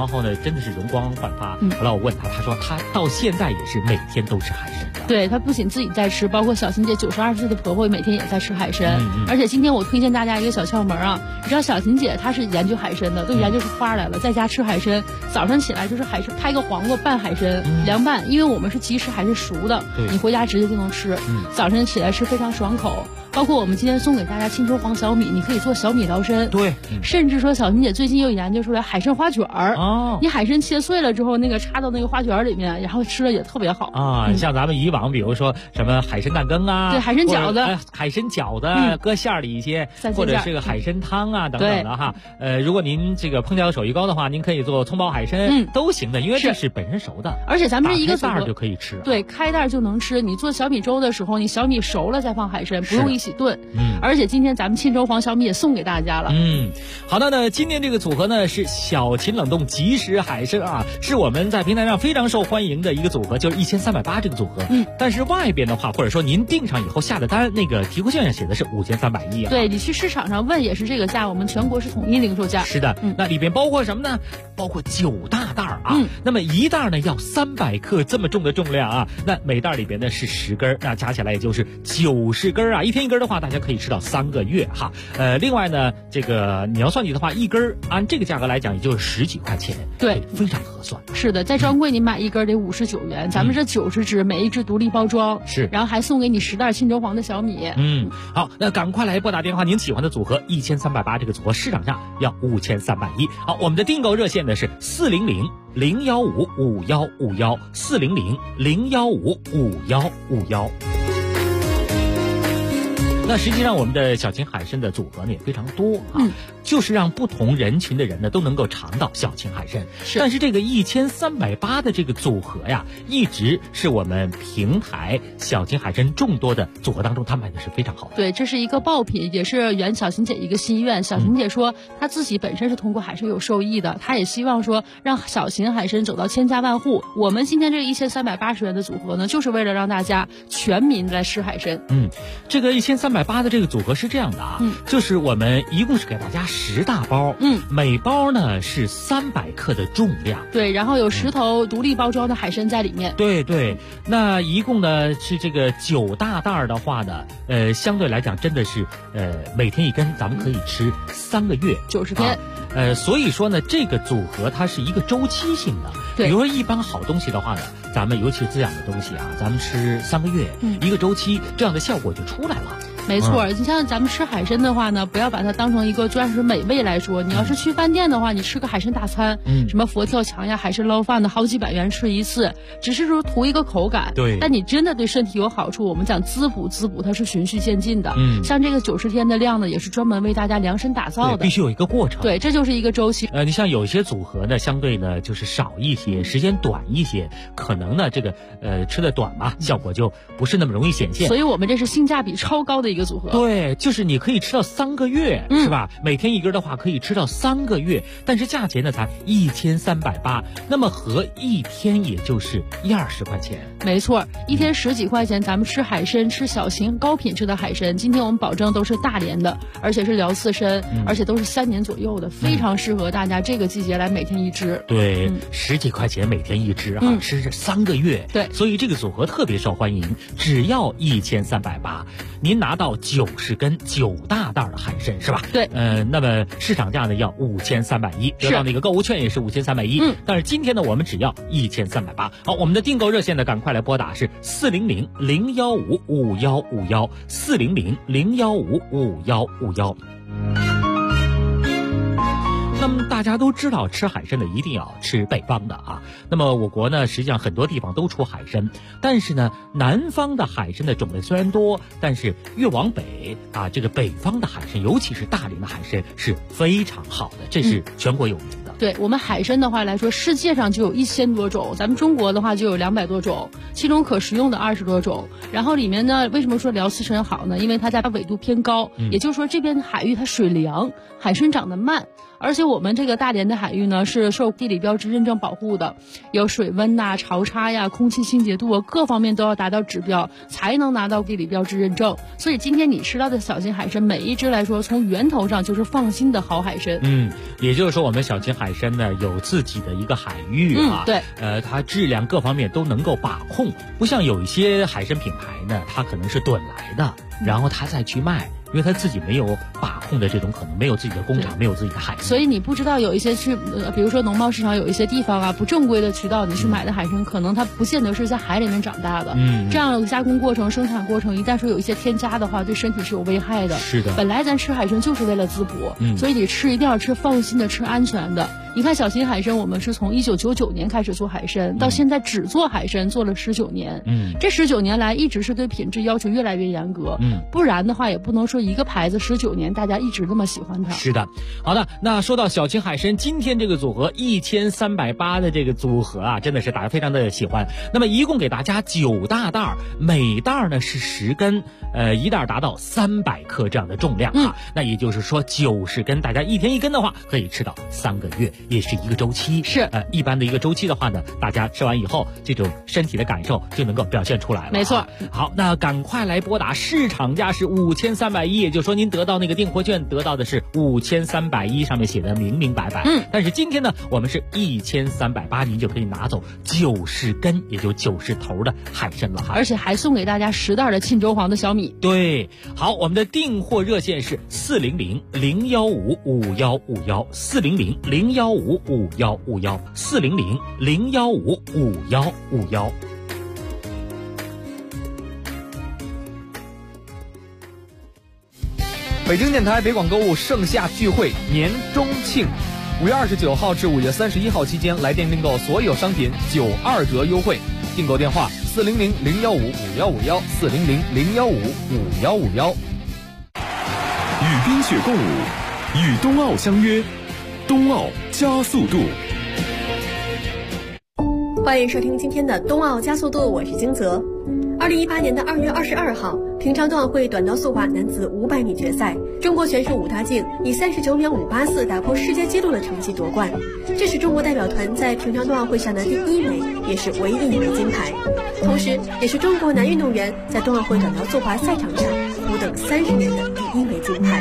真的是容光焕发。后来我问他，他说他到现在也是每天都吃海参的。 对，他不仅自己在吃，包括小琴姐92岁的婆婆每天也在吃海参。而且今天我推荐大家一个小窍门啊，你知道小琴姐她是研究海参的，都研究出花来了，在家吃海参，早上起来就是海参拍个黄瓜拌海参，凉拌，因为我们是即食还是熟的，你回家直接就能吃。早晨起来吃非常爽口。包括我们今天送给大家青州黄小米，你可以做小米捞参。 对， 甚至说小琴姐最近又研究出来海参花卷儿。你海参切碎了之后，那个插到那个花卷里面，然后吃了也特别好啊。像咱们以往比如说什么海参蛋羹啊， 对，海参饺子， 海参饺子搁馅儿里一些，或者是个海参汤啊等等的哈。如果您这个烹调手艺高的话，您可以做葱爆海参，都行的，因为这是本身熟的， 而且咱们这一个袋儿就可以吃。 对，开袋就能吃。你做小米粥的时候，你小米熟了再放海参，不用一起炖。而且今天咱们沁州黄小米也送给大家了。 好的呢，今天这个组合呢是小秦冷冻即食海参啊，是我们在平台上非常受欢迎的一个组合，就是1380这个组合。但是外边的话，或者说您订上以后下的单，那个提货券上写的是5310啊。 对，你去市场上问也是这个价，我们全国是统一零售价。 是的，那里边包括什么呢？包括9大袋啊。那么一袋呢要300克这么重的重量啊，那每袋里边呢是10根，那加起来也就是90根啊。一天一根的话，大家可以吃到3个月哈。另外呢，这个你要算计的话，一根按这个价格来讲，也就是10几块钱， 对， 非常合算。 是的，在专柜你买一根得59元，咱们这90只，每一只独立包装， 是， 然后还送给你10袋沁州黄的小米。 好，那赶快来拨打电话，您喜欢的组合1380这个组合市场上要5310。好，我们的订购热线呢是400-015-5151，400-015-5151。那实际上我们的小秦海参的组合呢也非常多啊，就是让不同人群的人呢都能够尝到小秦海参。但是这个1380的这个组合呀，一直是我们平台小秦海参众多的组合当中，他卖的是非常好的。 对，这是一个爆品，也是圆小秦姐一个心愿。小秦姐说，她自己本身是通过海参有受益的，她也希望说让小秦海参走到千家万户。我们今天这个1380元的组合呢，就是为了让大家全民来吃海参。 这个1380的这个组合是这样的啊，就是我们一共是给大家10大包，每包呢是300克的重量， 对，然后有10头独立包装的海参在里面， 对，那一共呢是这个9大袋的话呢，相对来讲真的是每天一根，咱们可以吃3个月 90天。 所以说呢，这个组合它是一个周期性的。比如说一般好东西的话呢，咱们尤其是滋养的东西啊，咱们吃3个月，一个周期，这样的效果就出来了。 没错，你像咱们吃海参的话呢，不要把它当成一个专属美味来说。你要是去饭店的话，你吃个海参大餐，什么佛跳墙呀、海参捞饭的，好几百元吃一次，只是说图一个口感。 对， 但你真的对身体有好处。我们讲滋补，它是循序渐进的。像这个90天的量呢，也是专门为大家量身打造的， 必须有一个过程。 对，这就是一个周期。 你像有一些组合呢，相对呢就是少一些，时间短一些，可能呢这个吃的短嘛，效果就不是那么容易显现。 所以我们这是性价比超高的一个组合。 对。就是你可以吃到3个月，是吧？每天一根的话可以吃到3个月，但是价钱呢才1380，那么合一天也就是20块钱。 没错，一天10几块钱，咱们吃海参，吃小型高品质的海参。今天我们保证都是大连的，而且是辽刺参，而且都是3年左右的，非常适合大家这个季节来每天一只。 对，10几块钱每天一只哈，吃这3个月。 对， 所以这个组合特别受欢迎，只要1380，您拿到90根9大袋的海参是吧？ 对， 那么市场价呢要5310，得到那个购物券也是5310。但是今天呢，我们只要1380。好，我们的订购热线呢，赶快来拨打是400-015-5151，400-015-5151。那么大家都知道，吃海参的一定要吃北方的啊。那么我国呢，实际上很多地方都出海参，但是呢，南方的海参的种类虽然多，但是越往北啊，这个北方的海参，尤其是大连的海参是非常好的，这是全国有名的。 对，我们海参的话来说，世界上就有1000多种，咱们中国的话就有200多种，其中可食用的20多种。然后里面呢，为什么说辽刺参好呢？因为它在纬度偏高，也就是说这边海域它水凉，海参长得慢。而且我们这个大连的海域呢，是受地理标志认证保护的，有水温呐、潮差呀、空气清洁度啊，各方面都要达到指标，才能拿到地理标志认证。所以今天你吃到的小型海参，每一只来说，从源头上就是放心的好海参。 也就是说，我们小型海海参呢有自己的一个海域啊， 对， 它质量各方面都能够把控，不像有一些海参品牌呢，它可能是囤来的，然后它再去卖。因为他自己没有把控的这种可能，没有自己的工厂，没有自己的海域， 所以你不知道有一些去，比如说农贸市场有一些地方啊，不正规的渠道，你去买的海参，可能它不见得是在海里面长大的。这样的加工过程、生产过程，一旦说有一些添加的话，对身体是有危害的。 是的， 本来咱吃海参就是为了滋补，所以你吃一定要吃放心的、吃安全的。你看小秦海参，我们是从1999年开始做海参，到现在只做海参做了19年。这19年来一直是对品质要求越来越严格。不然的话也不能说一个牌子19年大家一直那么喜欢它。 是的，好的，那说到小秦海参，今天这个组合1380的这个组合啊，真的是大家非常的喜欢。那么一共给大家9大袋，每袋呢是10根，一袋达到300克这样的重量啊。那也就是说90根，大家一天1根的话，可以吃到3个月。也是一个周期， 是一般的一个周期的话呢，大家吃完以后，这种身体的感受就能够表现出来了。 没错。 好，那赶快来拨打，市场价是5310，也就是说您得到那个订货券得到的是5310，上面写的明明白白。但是今天呢，我们是1380，您就可以拿走90根，也就90头的海参了哈。 而且还送给大家10袋的沁州黄的小米。 对，好，我们的订货热线是400-015-5151，400-015-5151，400-015-5151。 北京电台北广购物盛夏聚会年中庆，5月29号至5月31号期间，来电订购所有商品92折优惠。订购电话400-015-5151，400-015-5151。 与冰雪共舞，与冬奥相约，冬奥加速度。 欢迎收听今天的冬奥加速度，我是金泽。2018年的2月22号，平昌冬奥会短道速滑男子500米决赛，中国选手武大靖以39秒584打破世界纪录的成绩夺冠，这是中国代表团在平昌冬奥会上的第1枚，也是唯一1枚金牌，同时也是中国男运动员在冬奥会短道速滑赛场上苦等30年的第1枚金牌。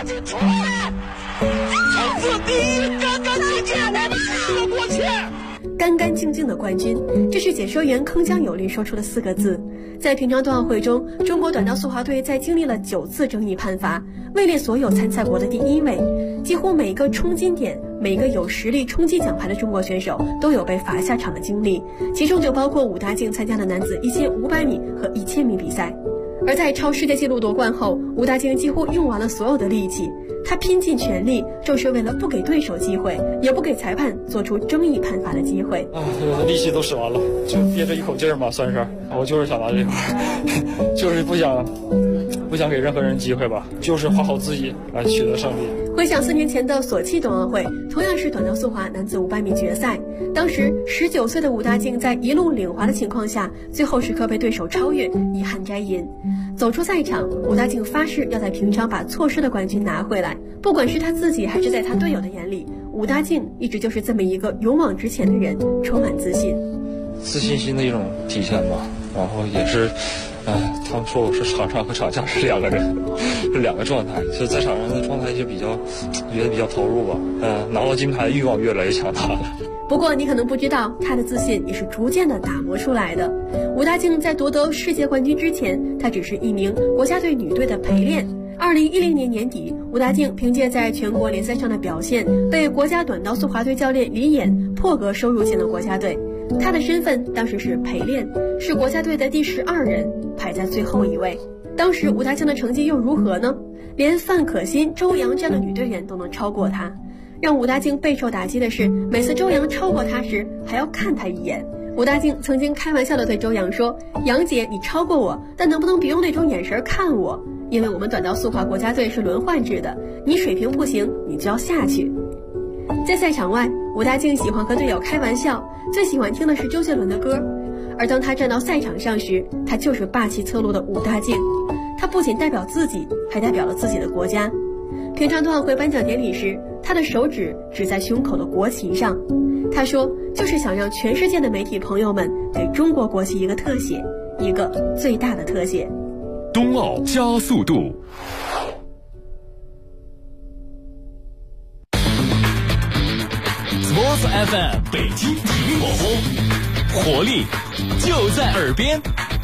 干干净净的冠军，这是解说员铿锵有力说出的4个字。在平昌冬奥会中，中国短道速滑队在经历了9次争议判罚，位列所有参赛国的第1位。几乎每个冲金点，每个有实力冲击奖牌的中国选手都有被罚下场的经历，其中就包括武大靖参加的男子1500米和1000米比赛。而在超世界纪录夺冠后，武大靖几乎用完了所有的力气，他拼尽全力，正是为了不给对手机会，也不给裁判做出争议判罚的机会。 力气都使完了，就憋着一口劲儿嘛，算是。我就是想拿这个，就是不想给任何人机会吧，就是花好自己来取得胜利。 回想4年前的索契冬奥会，同样是短道速滑男子500米决赛，当时19岁的武大靖在一路领滑的情况下，最后时刻被对手超越，遗憾摘银。走出赛场，武大靖发誓要在平昌把错失的冠军拿回来，不管是他自己还是在他队友的眼里，武大靖一直就是这么一个勇往直前的人，充满自信。 自信心的一种体现吧，然后也是他们说我是场上和场下是2个人，是2个状态，就在场上的状态就觉得比较投入吧，拿到金牌的欲望越来越强大了。 不过你可能不知道，他的自信也是逐渐的打磨出来的。武大靖在夺得世界冠军之前，他只是一名国家队女队的陪练。2010年年底，武大靖凭借在全国联赛上的表现，被国家短道速滑队教练李岩破格收入进了国家队。他的身份当时是陪练，是国家队的第12人，排在最后一位。当时武大靖的成绩又如何呢？连范可新、周洋这样的女队员都能超过他。让武大靖备受打击的是，每次周洋超过他时还要看他一眼。武大靖曾经开玩笑地对周洋说：“杨姐，你超过我，但能不能别用那种眼神看我？因为我们短道速滑国家队是轮换制的，你水平不行，你就要下去。”在赛场外，武大靖喜欢和队友开玩笑，最喜欢听的是周杰伦的歌。而当他站到赛场上时，他就是霸气侧路的武大靖。他不仅代表自己，还代表了自己的国家。平昌冬奥会颁奖典礼时，他的手指指在胸口的国旗上，他说就是想让全世界的媒体朋友们给中国国旗一个特写，一个最大的特写。 冬奥加速度。 Love FM 北京体育广播，活力就在耳边。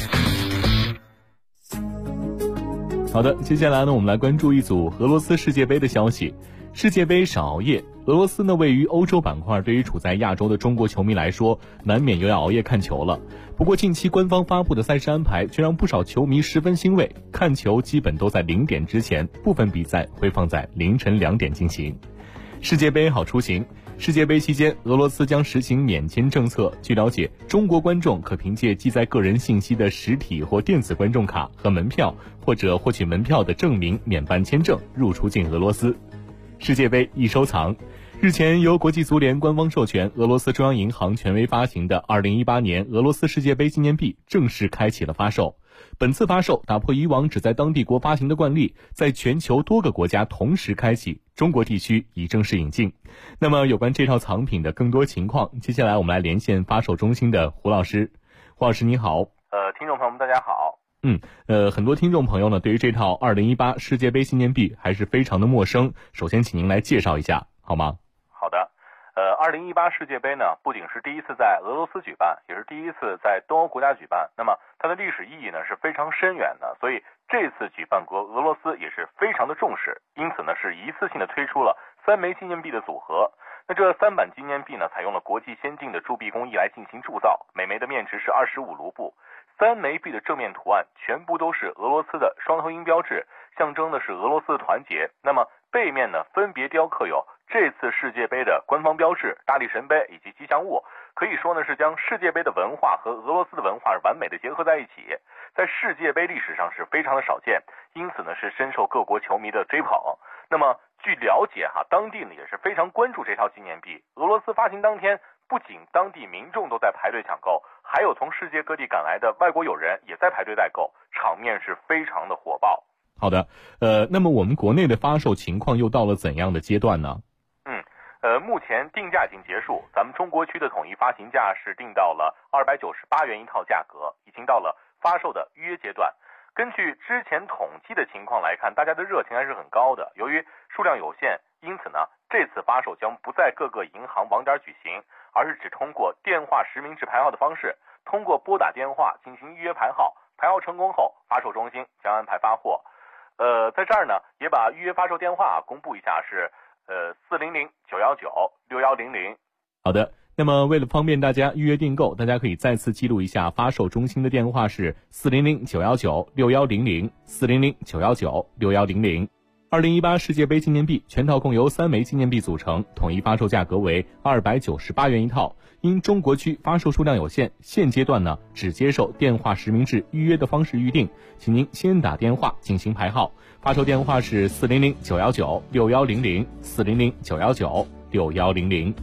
好的，接下来呢，我们来关注一组俄罗斯世界杯的消息。世界杯少熬夜，俄罗斯呢位于欧洲板块，对于处在亚洲的中国球迷来说，难免又要熬夜看球了。不过近期官方发布的赛事安排却让不少球迷十分欣慰，看球基本都在0点之前，部分比赛会放在凌晨2点进行。世界杯好出行。世界杯期间，俄罗斯将实行免签政策。据了解，中国观众可凭借记载个人信息的实体或电子观众卡和门票，或者获取门票的证明免办签证入出境俄罗斯。世界杯易收藏。日前，由国际足联官方授权，俄罗斯中央银行权威发行的2018年俄罗斯世界杯纪念币正式开启了发售。本次发售打破以往只在当地国发行的惯例，在全球多个国家同时开启，中国地区已正式引进。那么有关这套藏品的更多情况，接下来我们来连线发售中心的胡老师。胡老师你好。 听众朋友们大家好。 很多听众朋友呢对于这套2018世界杯纪念币还是非常的陌生，首先请您来介绍一下好吗？ 好的。2018世界杯呢，不仅是第一次在俄罗斯举办，也是第一次在东欧国家举办。那么它的历史意义呢是非常深远的，所以这次举办国俄罗斯也是非常的重视，因此呢是一次性的推出了3枚纪念币的组合。那这3版纪念币呢，采用了国际先进的铸币工艺来进行铸造，每枚的面值是25卢布。3枚币的正面图案全部都是俄罗斯的双头鹰标志，象征的是俄罗斯的团结。那么背面呢，分别雕刻有这次世界杯的官方标志、大力神杯以及吉祥物，可以说呢是将世界杯的文化和俄罗斯的文化完美的结合在一起，在世界杯历史上是非常的少见，因此呢是深受各国球迷的追捧。那么据了解当地呢也是非常关注这套纪念币。俄罗斯发行当天，不仅当地民众都在排队抢购，还有从世界各地赶来的外国友人也在排队代购，场面是非常的火爆。 好的，那么我们国内的发售情况又到了怎样的阶段呢？ 目前定价已经结束，咱们中国区的统一发行价是定到了298元一套价格，已经到了发售的预约阶段。根据之前统计的情况来看，大家的热情还是很高的。由于数量有限，因此呢，这次发售将不在各个银行网点举行，而是只通过电话实名制排号的方式，通过拨打电话进行预约排号，排号成功后，发售中心将安排发货。在这儿呢，也把预约发售电话公布一下，是400-919-6100。 好的，那么为了方便大家预约订购，大家可以再次记录一下发售中心的电话是400-919-6100 400-919-6100。2018世界杯纪念币全套共由3枚纪念币组成，统一发售价格为298元一套。因中国区发售数量有限，现阶段呢只接受电话实名制预约的方式预定，请您先打电话进行排号。发售电话是400-919-6100 400-919-6100。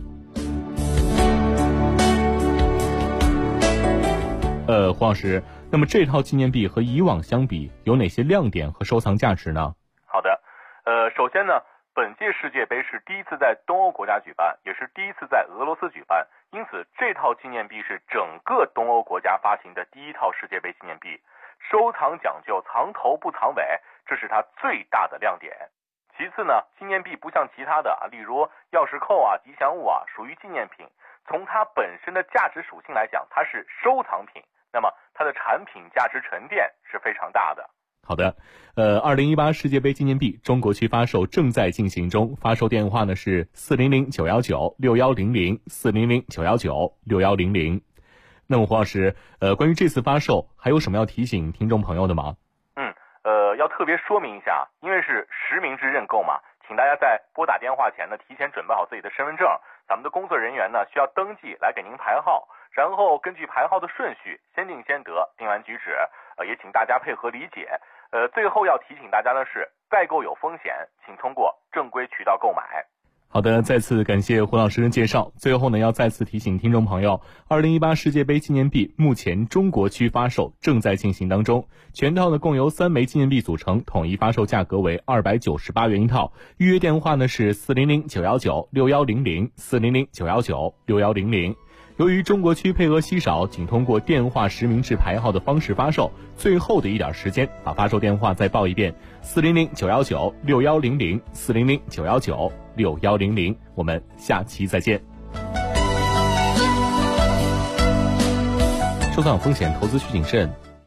黄老师，那么这套纪念币和以往相比，有哪些亮点和收藏价值呢？ 好的，首先呢，本届世界杯是第一次在东欧国家举办，也是第一次在俄罗斯举办，因此这套纪念币是整个东欧国家发行的第一套世界杯纪念币。收藏讲究藏头不藏尾，这是它最大的亮点。其次呢，纪念币不像其他的例如钥匙扣吉祥物属于纪念品，从它本身的价值属性来讲，它是收藏品，那么它的产品价值沉淀是非常大的。 好的，2018世界杯纪念币中国区发售正在进行中，发售电话呢是400-919-6100 400-919-6100。那么胡老师，关于这次发售还有什么要提醒听众朋友的吗？ 要特别说明一下，因为是实名制认购嘛，请大家在拨打电话前呢，提前准备好自己的身份证，咱们的工作人员呢需要登记来给您排号，然后根据排号的顺序先定先得，定完举止，也请大家配合理解。最后要提醒大家的是，代购有风险，请通过正规渠道购买。 好的，再次感谢胡老师的介绍。最后呢，要再次提醒听众朋友，2018世界杯纪念币目前中国区发售正在进行当中，全套呢共由3枚纪念币组成，统一发售价格为298元一套。预约电话呢是400-919-6100 400-919-6100。由于中国区配额稀少，仅通过电话实名制排号的方式发售，最后的一点时间，把发售电话再报一遍：400-919-6100 400-919-6100。我们下期再见。 收藏风险，投资需谨慎。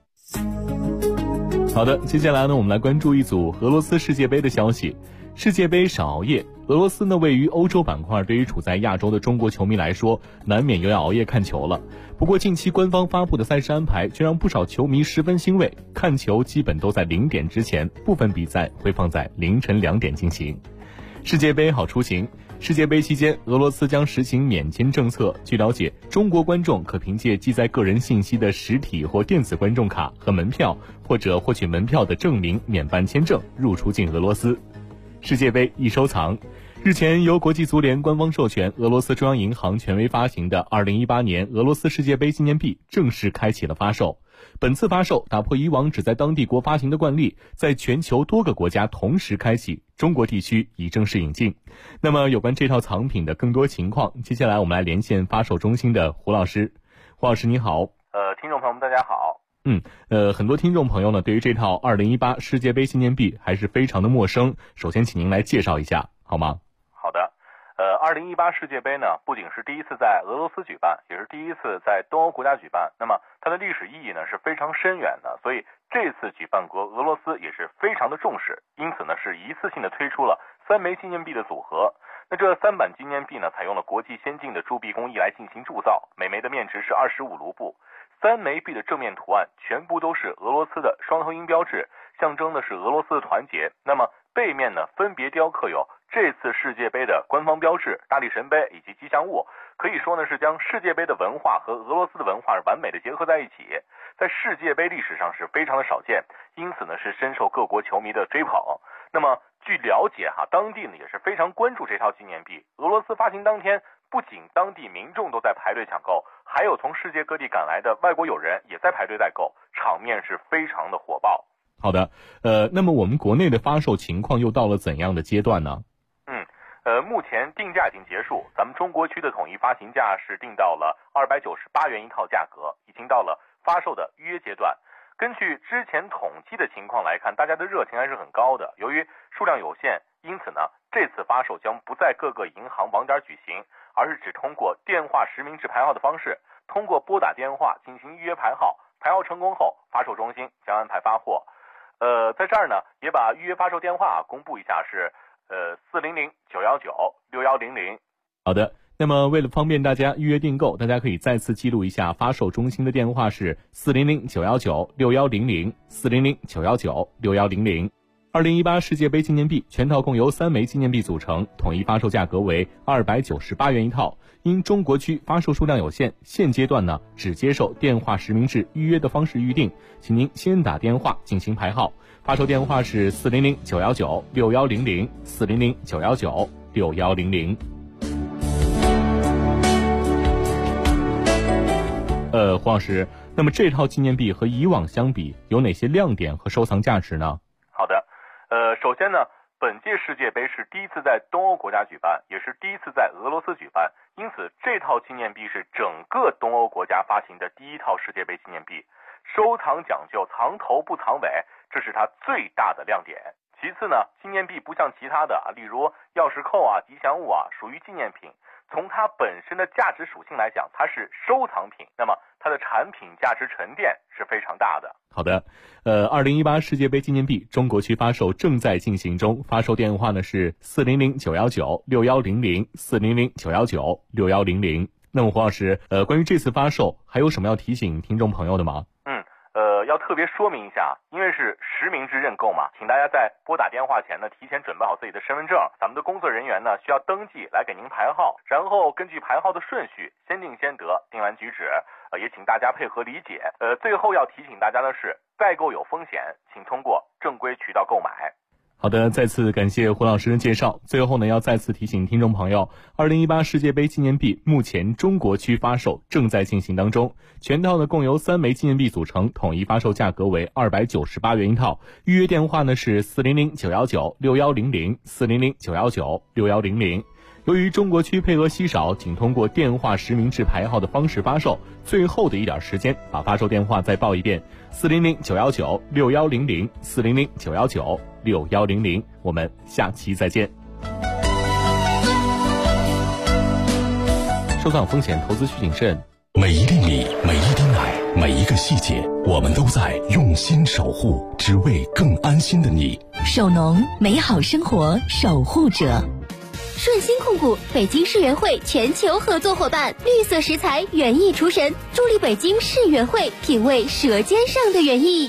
好的，接下来呢，我们来关注一组俄罗斯世界杯的消息。世界杯少熬夜，俄罗斯呢位于欧洲板块，对于处在亚洲的中国球迷来说，难免又要熬夜看球了。不过近期官方发布的赛事安排却让不少球迷十分欣慰，看球基本都在0点之前，部分比赛会放在凌晨2点进行。世界杯好出行。世界杯期间，俄罗斯将实行免签政策。据了解，中国观众可凭借记载个人信息的实体或电子观众卡和门票，或者获取门票的证明免办签证入出境俄罗斯。世界杯易收藏。日前，由国际足联官方授权，俄罗斯中央银行权威发行的2018年俄罗斯世界杯纪念币正式开启了发售。本次发售打破以往只在当地国发行的惯例，在全球多个国家同时开启，中国地区已正式引进。那么有关这套藏品的更多情况，接下来我们来连线发售中心的胡老师。胡老师你好。 听众朋友们大家好。 很多听众朋友呢对于这套2018世界杯纪念币还是非常的陌生，首先请您来介绍一下好吗？ 好的。2018世界杯呢，不仅是第一次在俄罗斯举办，也是第一次在东欧国家举办。那么它的历史意义呢是非常深远的，所以这次举办国俄罗斯也是非常的重视，因此呢是一次性的推出了3枚纪念币的组合。那这3版纪念币呢，采用了国际先进的铸币工艺来进行铸造，每枚的面值是25卢布。3枚币的正面图案全部都是俄罗斯的双头鹰标志，象征的是俄罗斯的团结。那么背面呢，分别雕刻有这次世界杯的官方标志、大力神杯以及吉祥物，可以说呢是将世界杯的文化和俄罗斯的文化完美的结合在一起，在世界杯历史上是非常的少见，因此呢是深受各国球迷的追捧。那么据了解当地呢也是非常关注这套纪念币。俄罗斯发行当天，不仅当地民众都在排队抢购，还有从世界各地赶来的外国友人也在排队代购，场面是非常的火爆。 好的，那么我们国内的发售情况又到了怎样的阶段呢？ 目前定价已经结束，咱们中国区的统一发行价是定到了298元一套价格，已经到了发售的预约阶段。根据之前统计的情况来看，大家的热情还是很高的。由于数量有限，因此呢，这次发售将不在各个银行网点举行，而是只通过电话实名制排号的方式，通过拨打电话进行预约排号，排号成功后，发售中心将安排发货。在这儿呢，也把预约发售电话公布一下，是400-919-6100。 好的，那么为了方便大家预约订购，大家可以再次记录一下发售中心的电话是400-919-6100 400-919-6100。2018世界杯纪念币全套共由3枚纪念币组成，统一发售价格为298元一套。因中国区发售数量有限，现阶段呢只接受电话实名制预约的方式预定，请您先打电话进行排号。发售电话是400-919-6100 400-919-6100。黄老师，那么这套纪念币和以往相比有哪些亮点和收藏价值呢？ 好的，首先呢，本届世界杯是第一次在东欧国家举办，也是第一次在俄罗斯举办，因此这套纪念币是整个东欧国家发行的第一套世界杯纪念币，收藏讲究藏头不藏尾，这是它最大的亮点。其次呢，纪念币不像其他的例如钥匙扣吉祥物属于纪念品，从它本身的价值属性来讲，它是收藏品，那么它的产品价值沉淀是非常大的。 好的，2018世界杯纪念币中国区发售正在进行中，发售电话呢是400-919-6100 400-919-6100。那么胡老师，关于这次发售还有什么要提醒听众朋友的吗？ 要特别说明一下，因为是实名制认购嘛，请大家在拨打电话前呢，提前准备好自己的身份证，咱们的工作人员呢需要登记来给您排号，然后根据排号的顺序，先定先得，定完举止，也请大家配合理解。最后要提醒大家的是，代购有风险，请通过正规渠道购买。 好的，再次感谢胡老师的介绍。最后呢，要再次提醒听众朋友，2018世界杯纪念币目前中国区发售正在进行当中，全套呢共由3枚纪念币组成，统一发售价格为298元一套。预约电话呢是400-919-6100 400-919-6100。由于中国区配额稀少，仅通过电话实名制排号的方式发售，最后的一点时间，把发售电话再报一遍：400-919-6100 400-919-6100。我们下期再见。收藏风险，投资需谨慎。 每一粒米，每一滴奶， 每一个细节，我们都在用心守护，只为更安心的你。 首农，美好生活守护者。 顺心控股北京世园会全球合作伙伴，绿色食材园艺厨神，助力北京世园会品味舌尖上的园艺。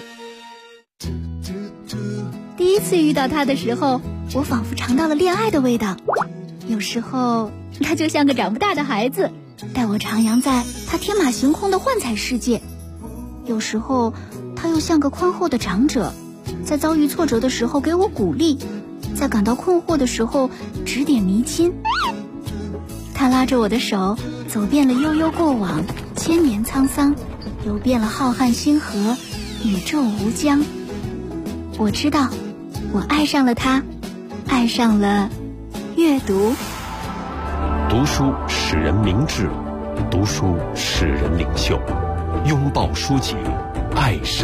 第一次遇到他的时候，我仿佛尝到了恋爱的味道。有时候他就像个长不大的孩子，带我徜徉在他天马行空的幻彩世界。有时候他又像个宽厚的长者，在遭遇挫折的时候给我鼓励，在感到困惑的时候指点迷津。他拉着我的手，走遍了悠悠过往，千年沧桑，游遍了浩瀚星河，宇宙无疆。我知道，我爱上了他，爱上了阅读。 读书使人明智，读书使人领袖。拥抱书籍，爱上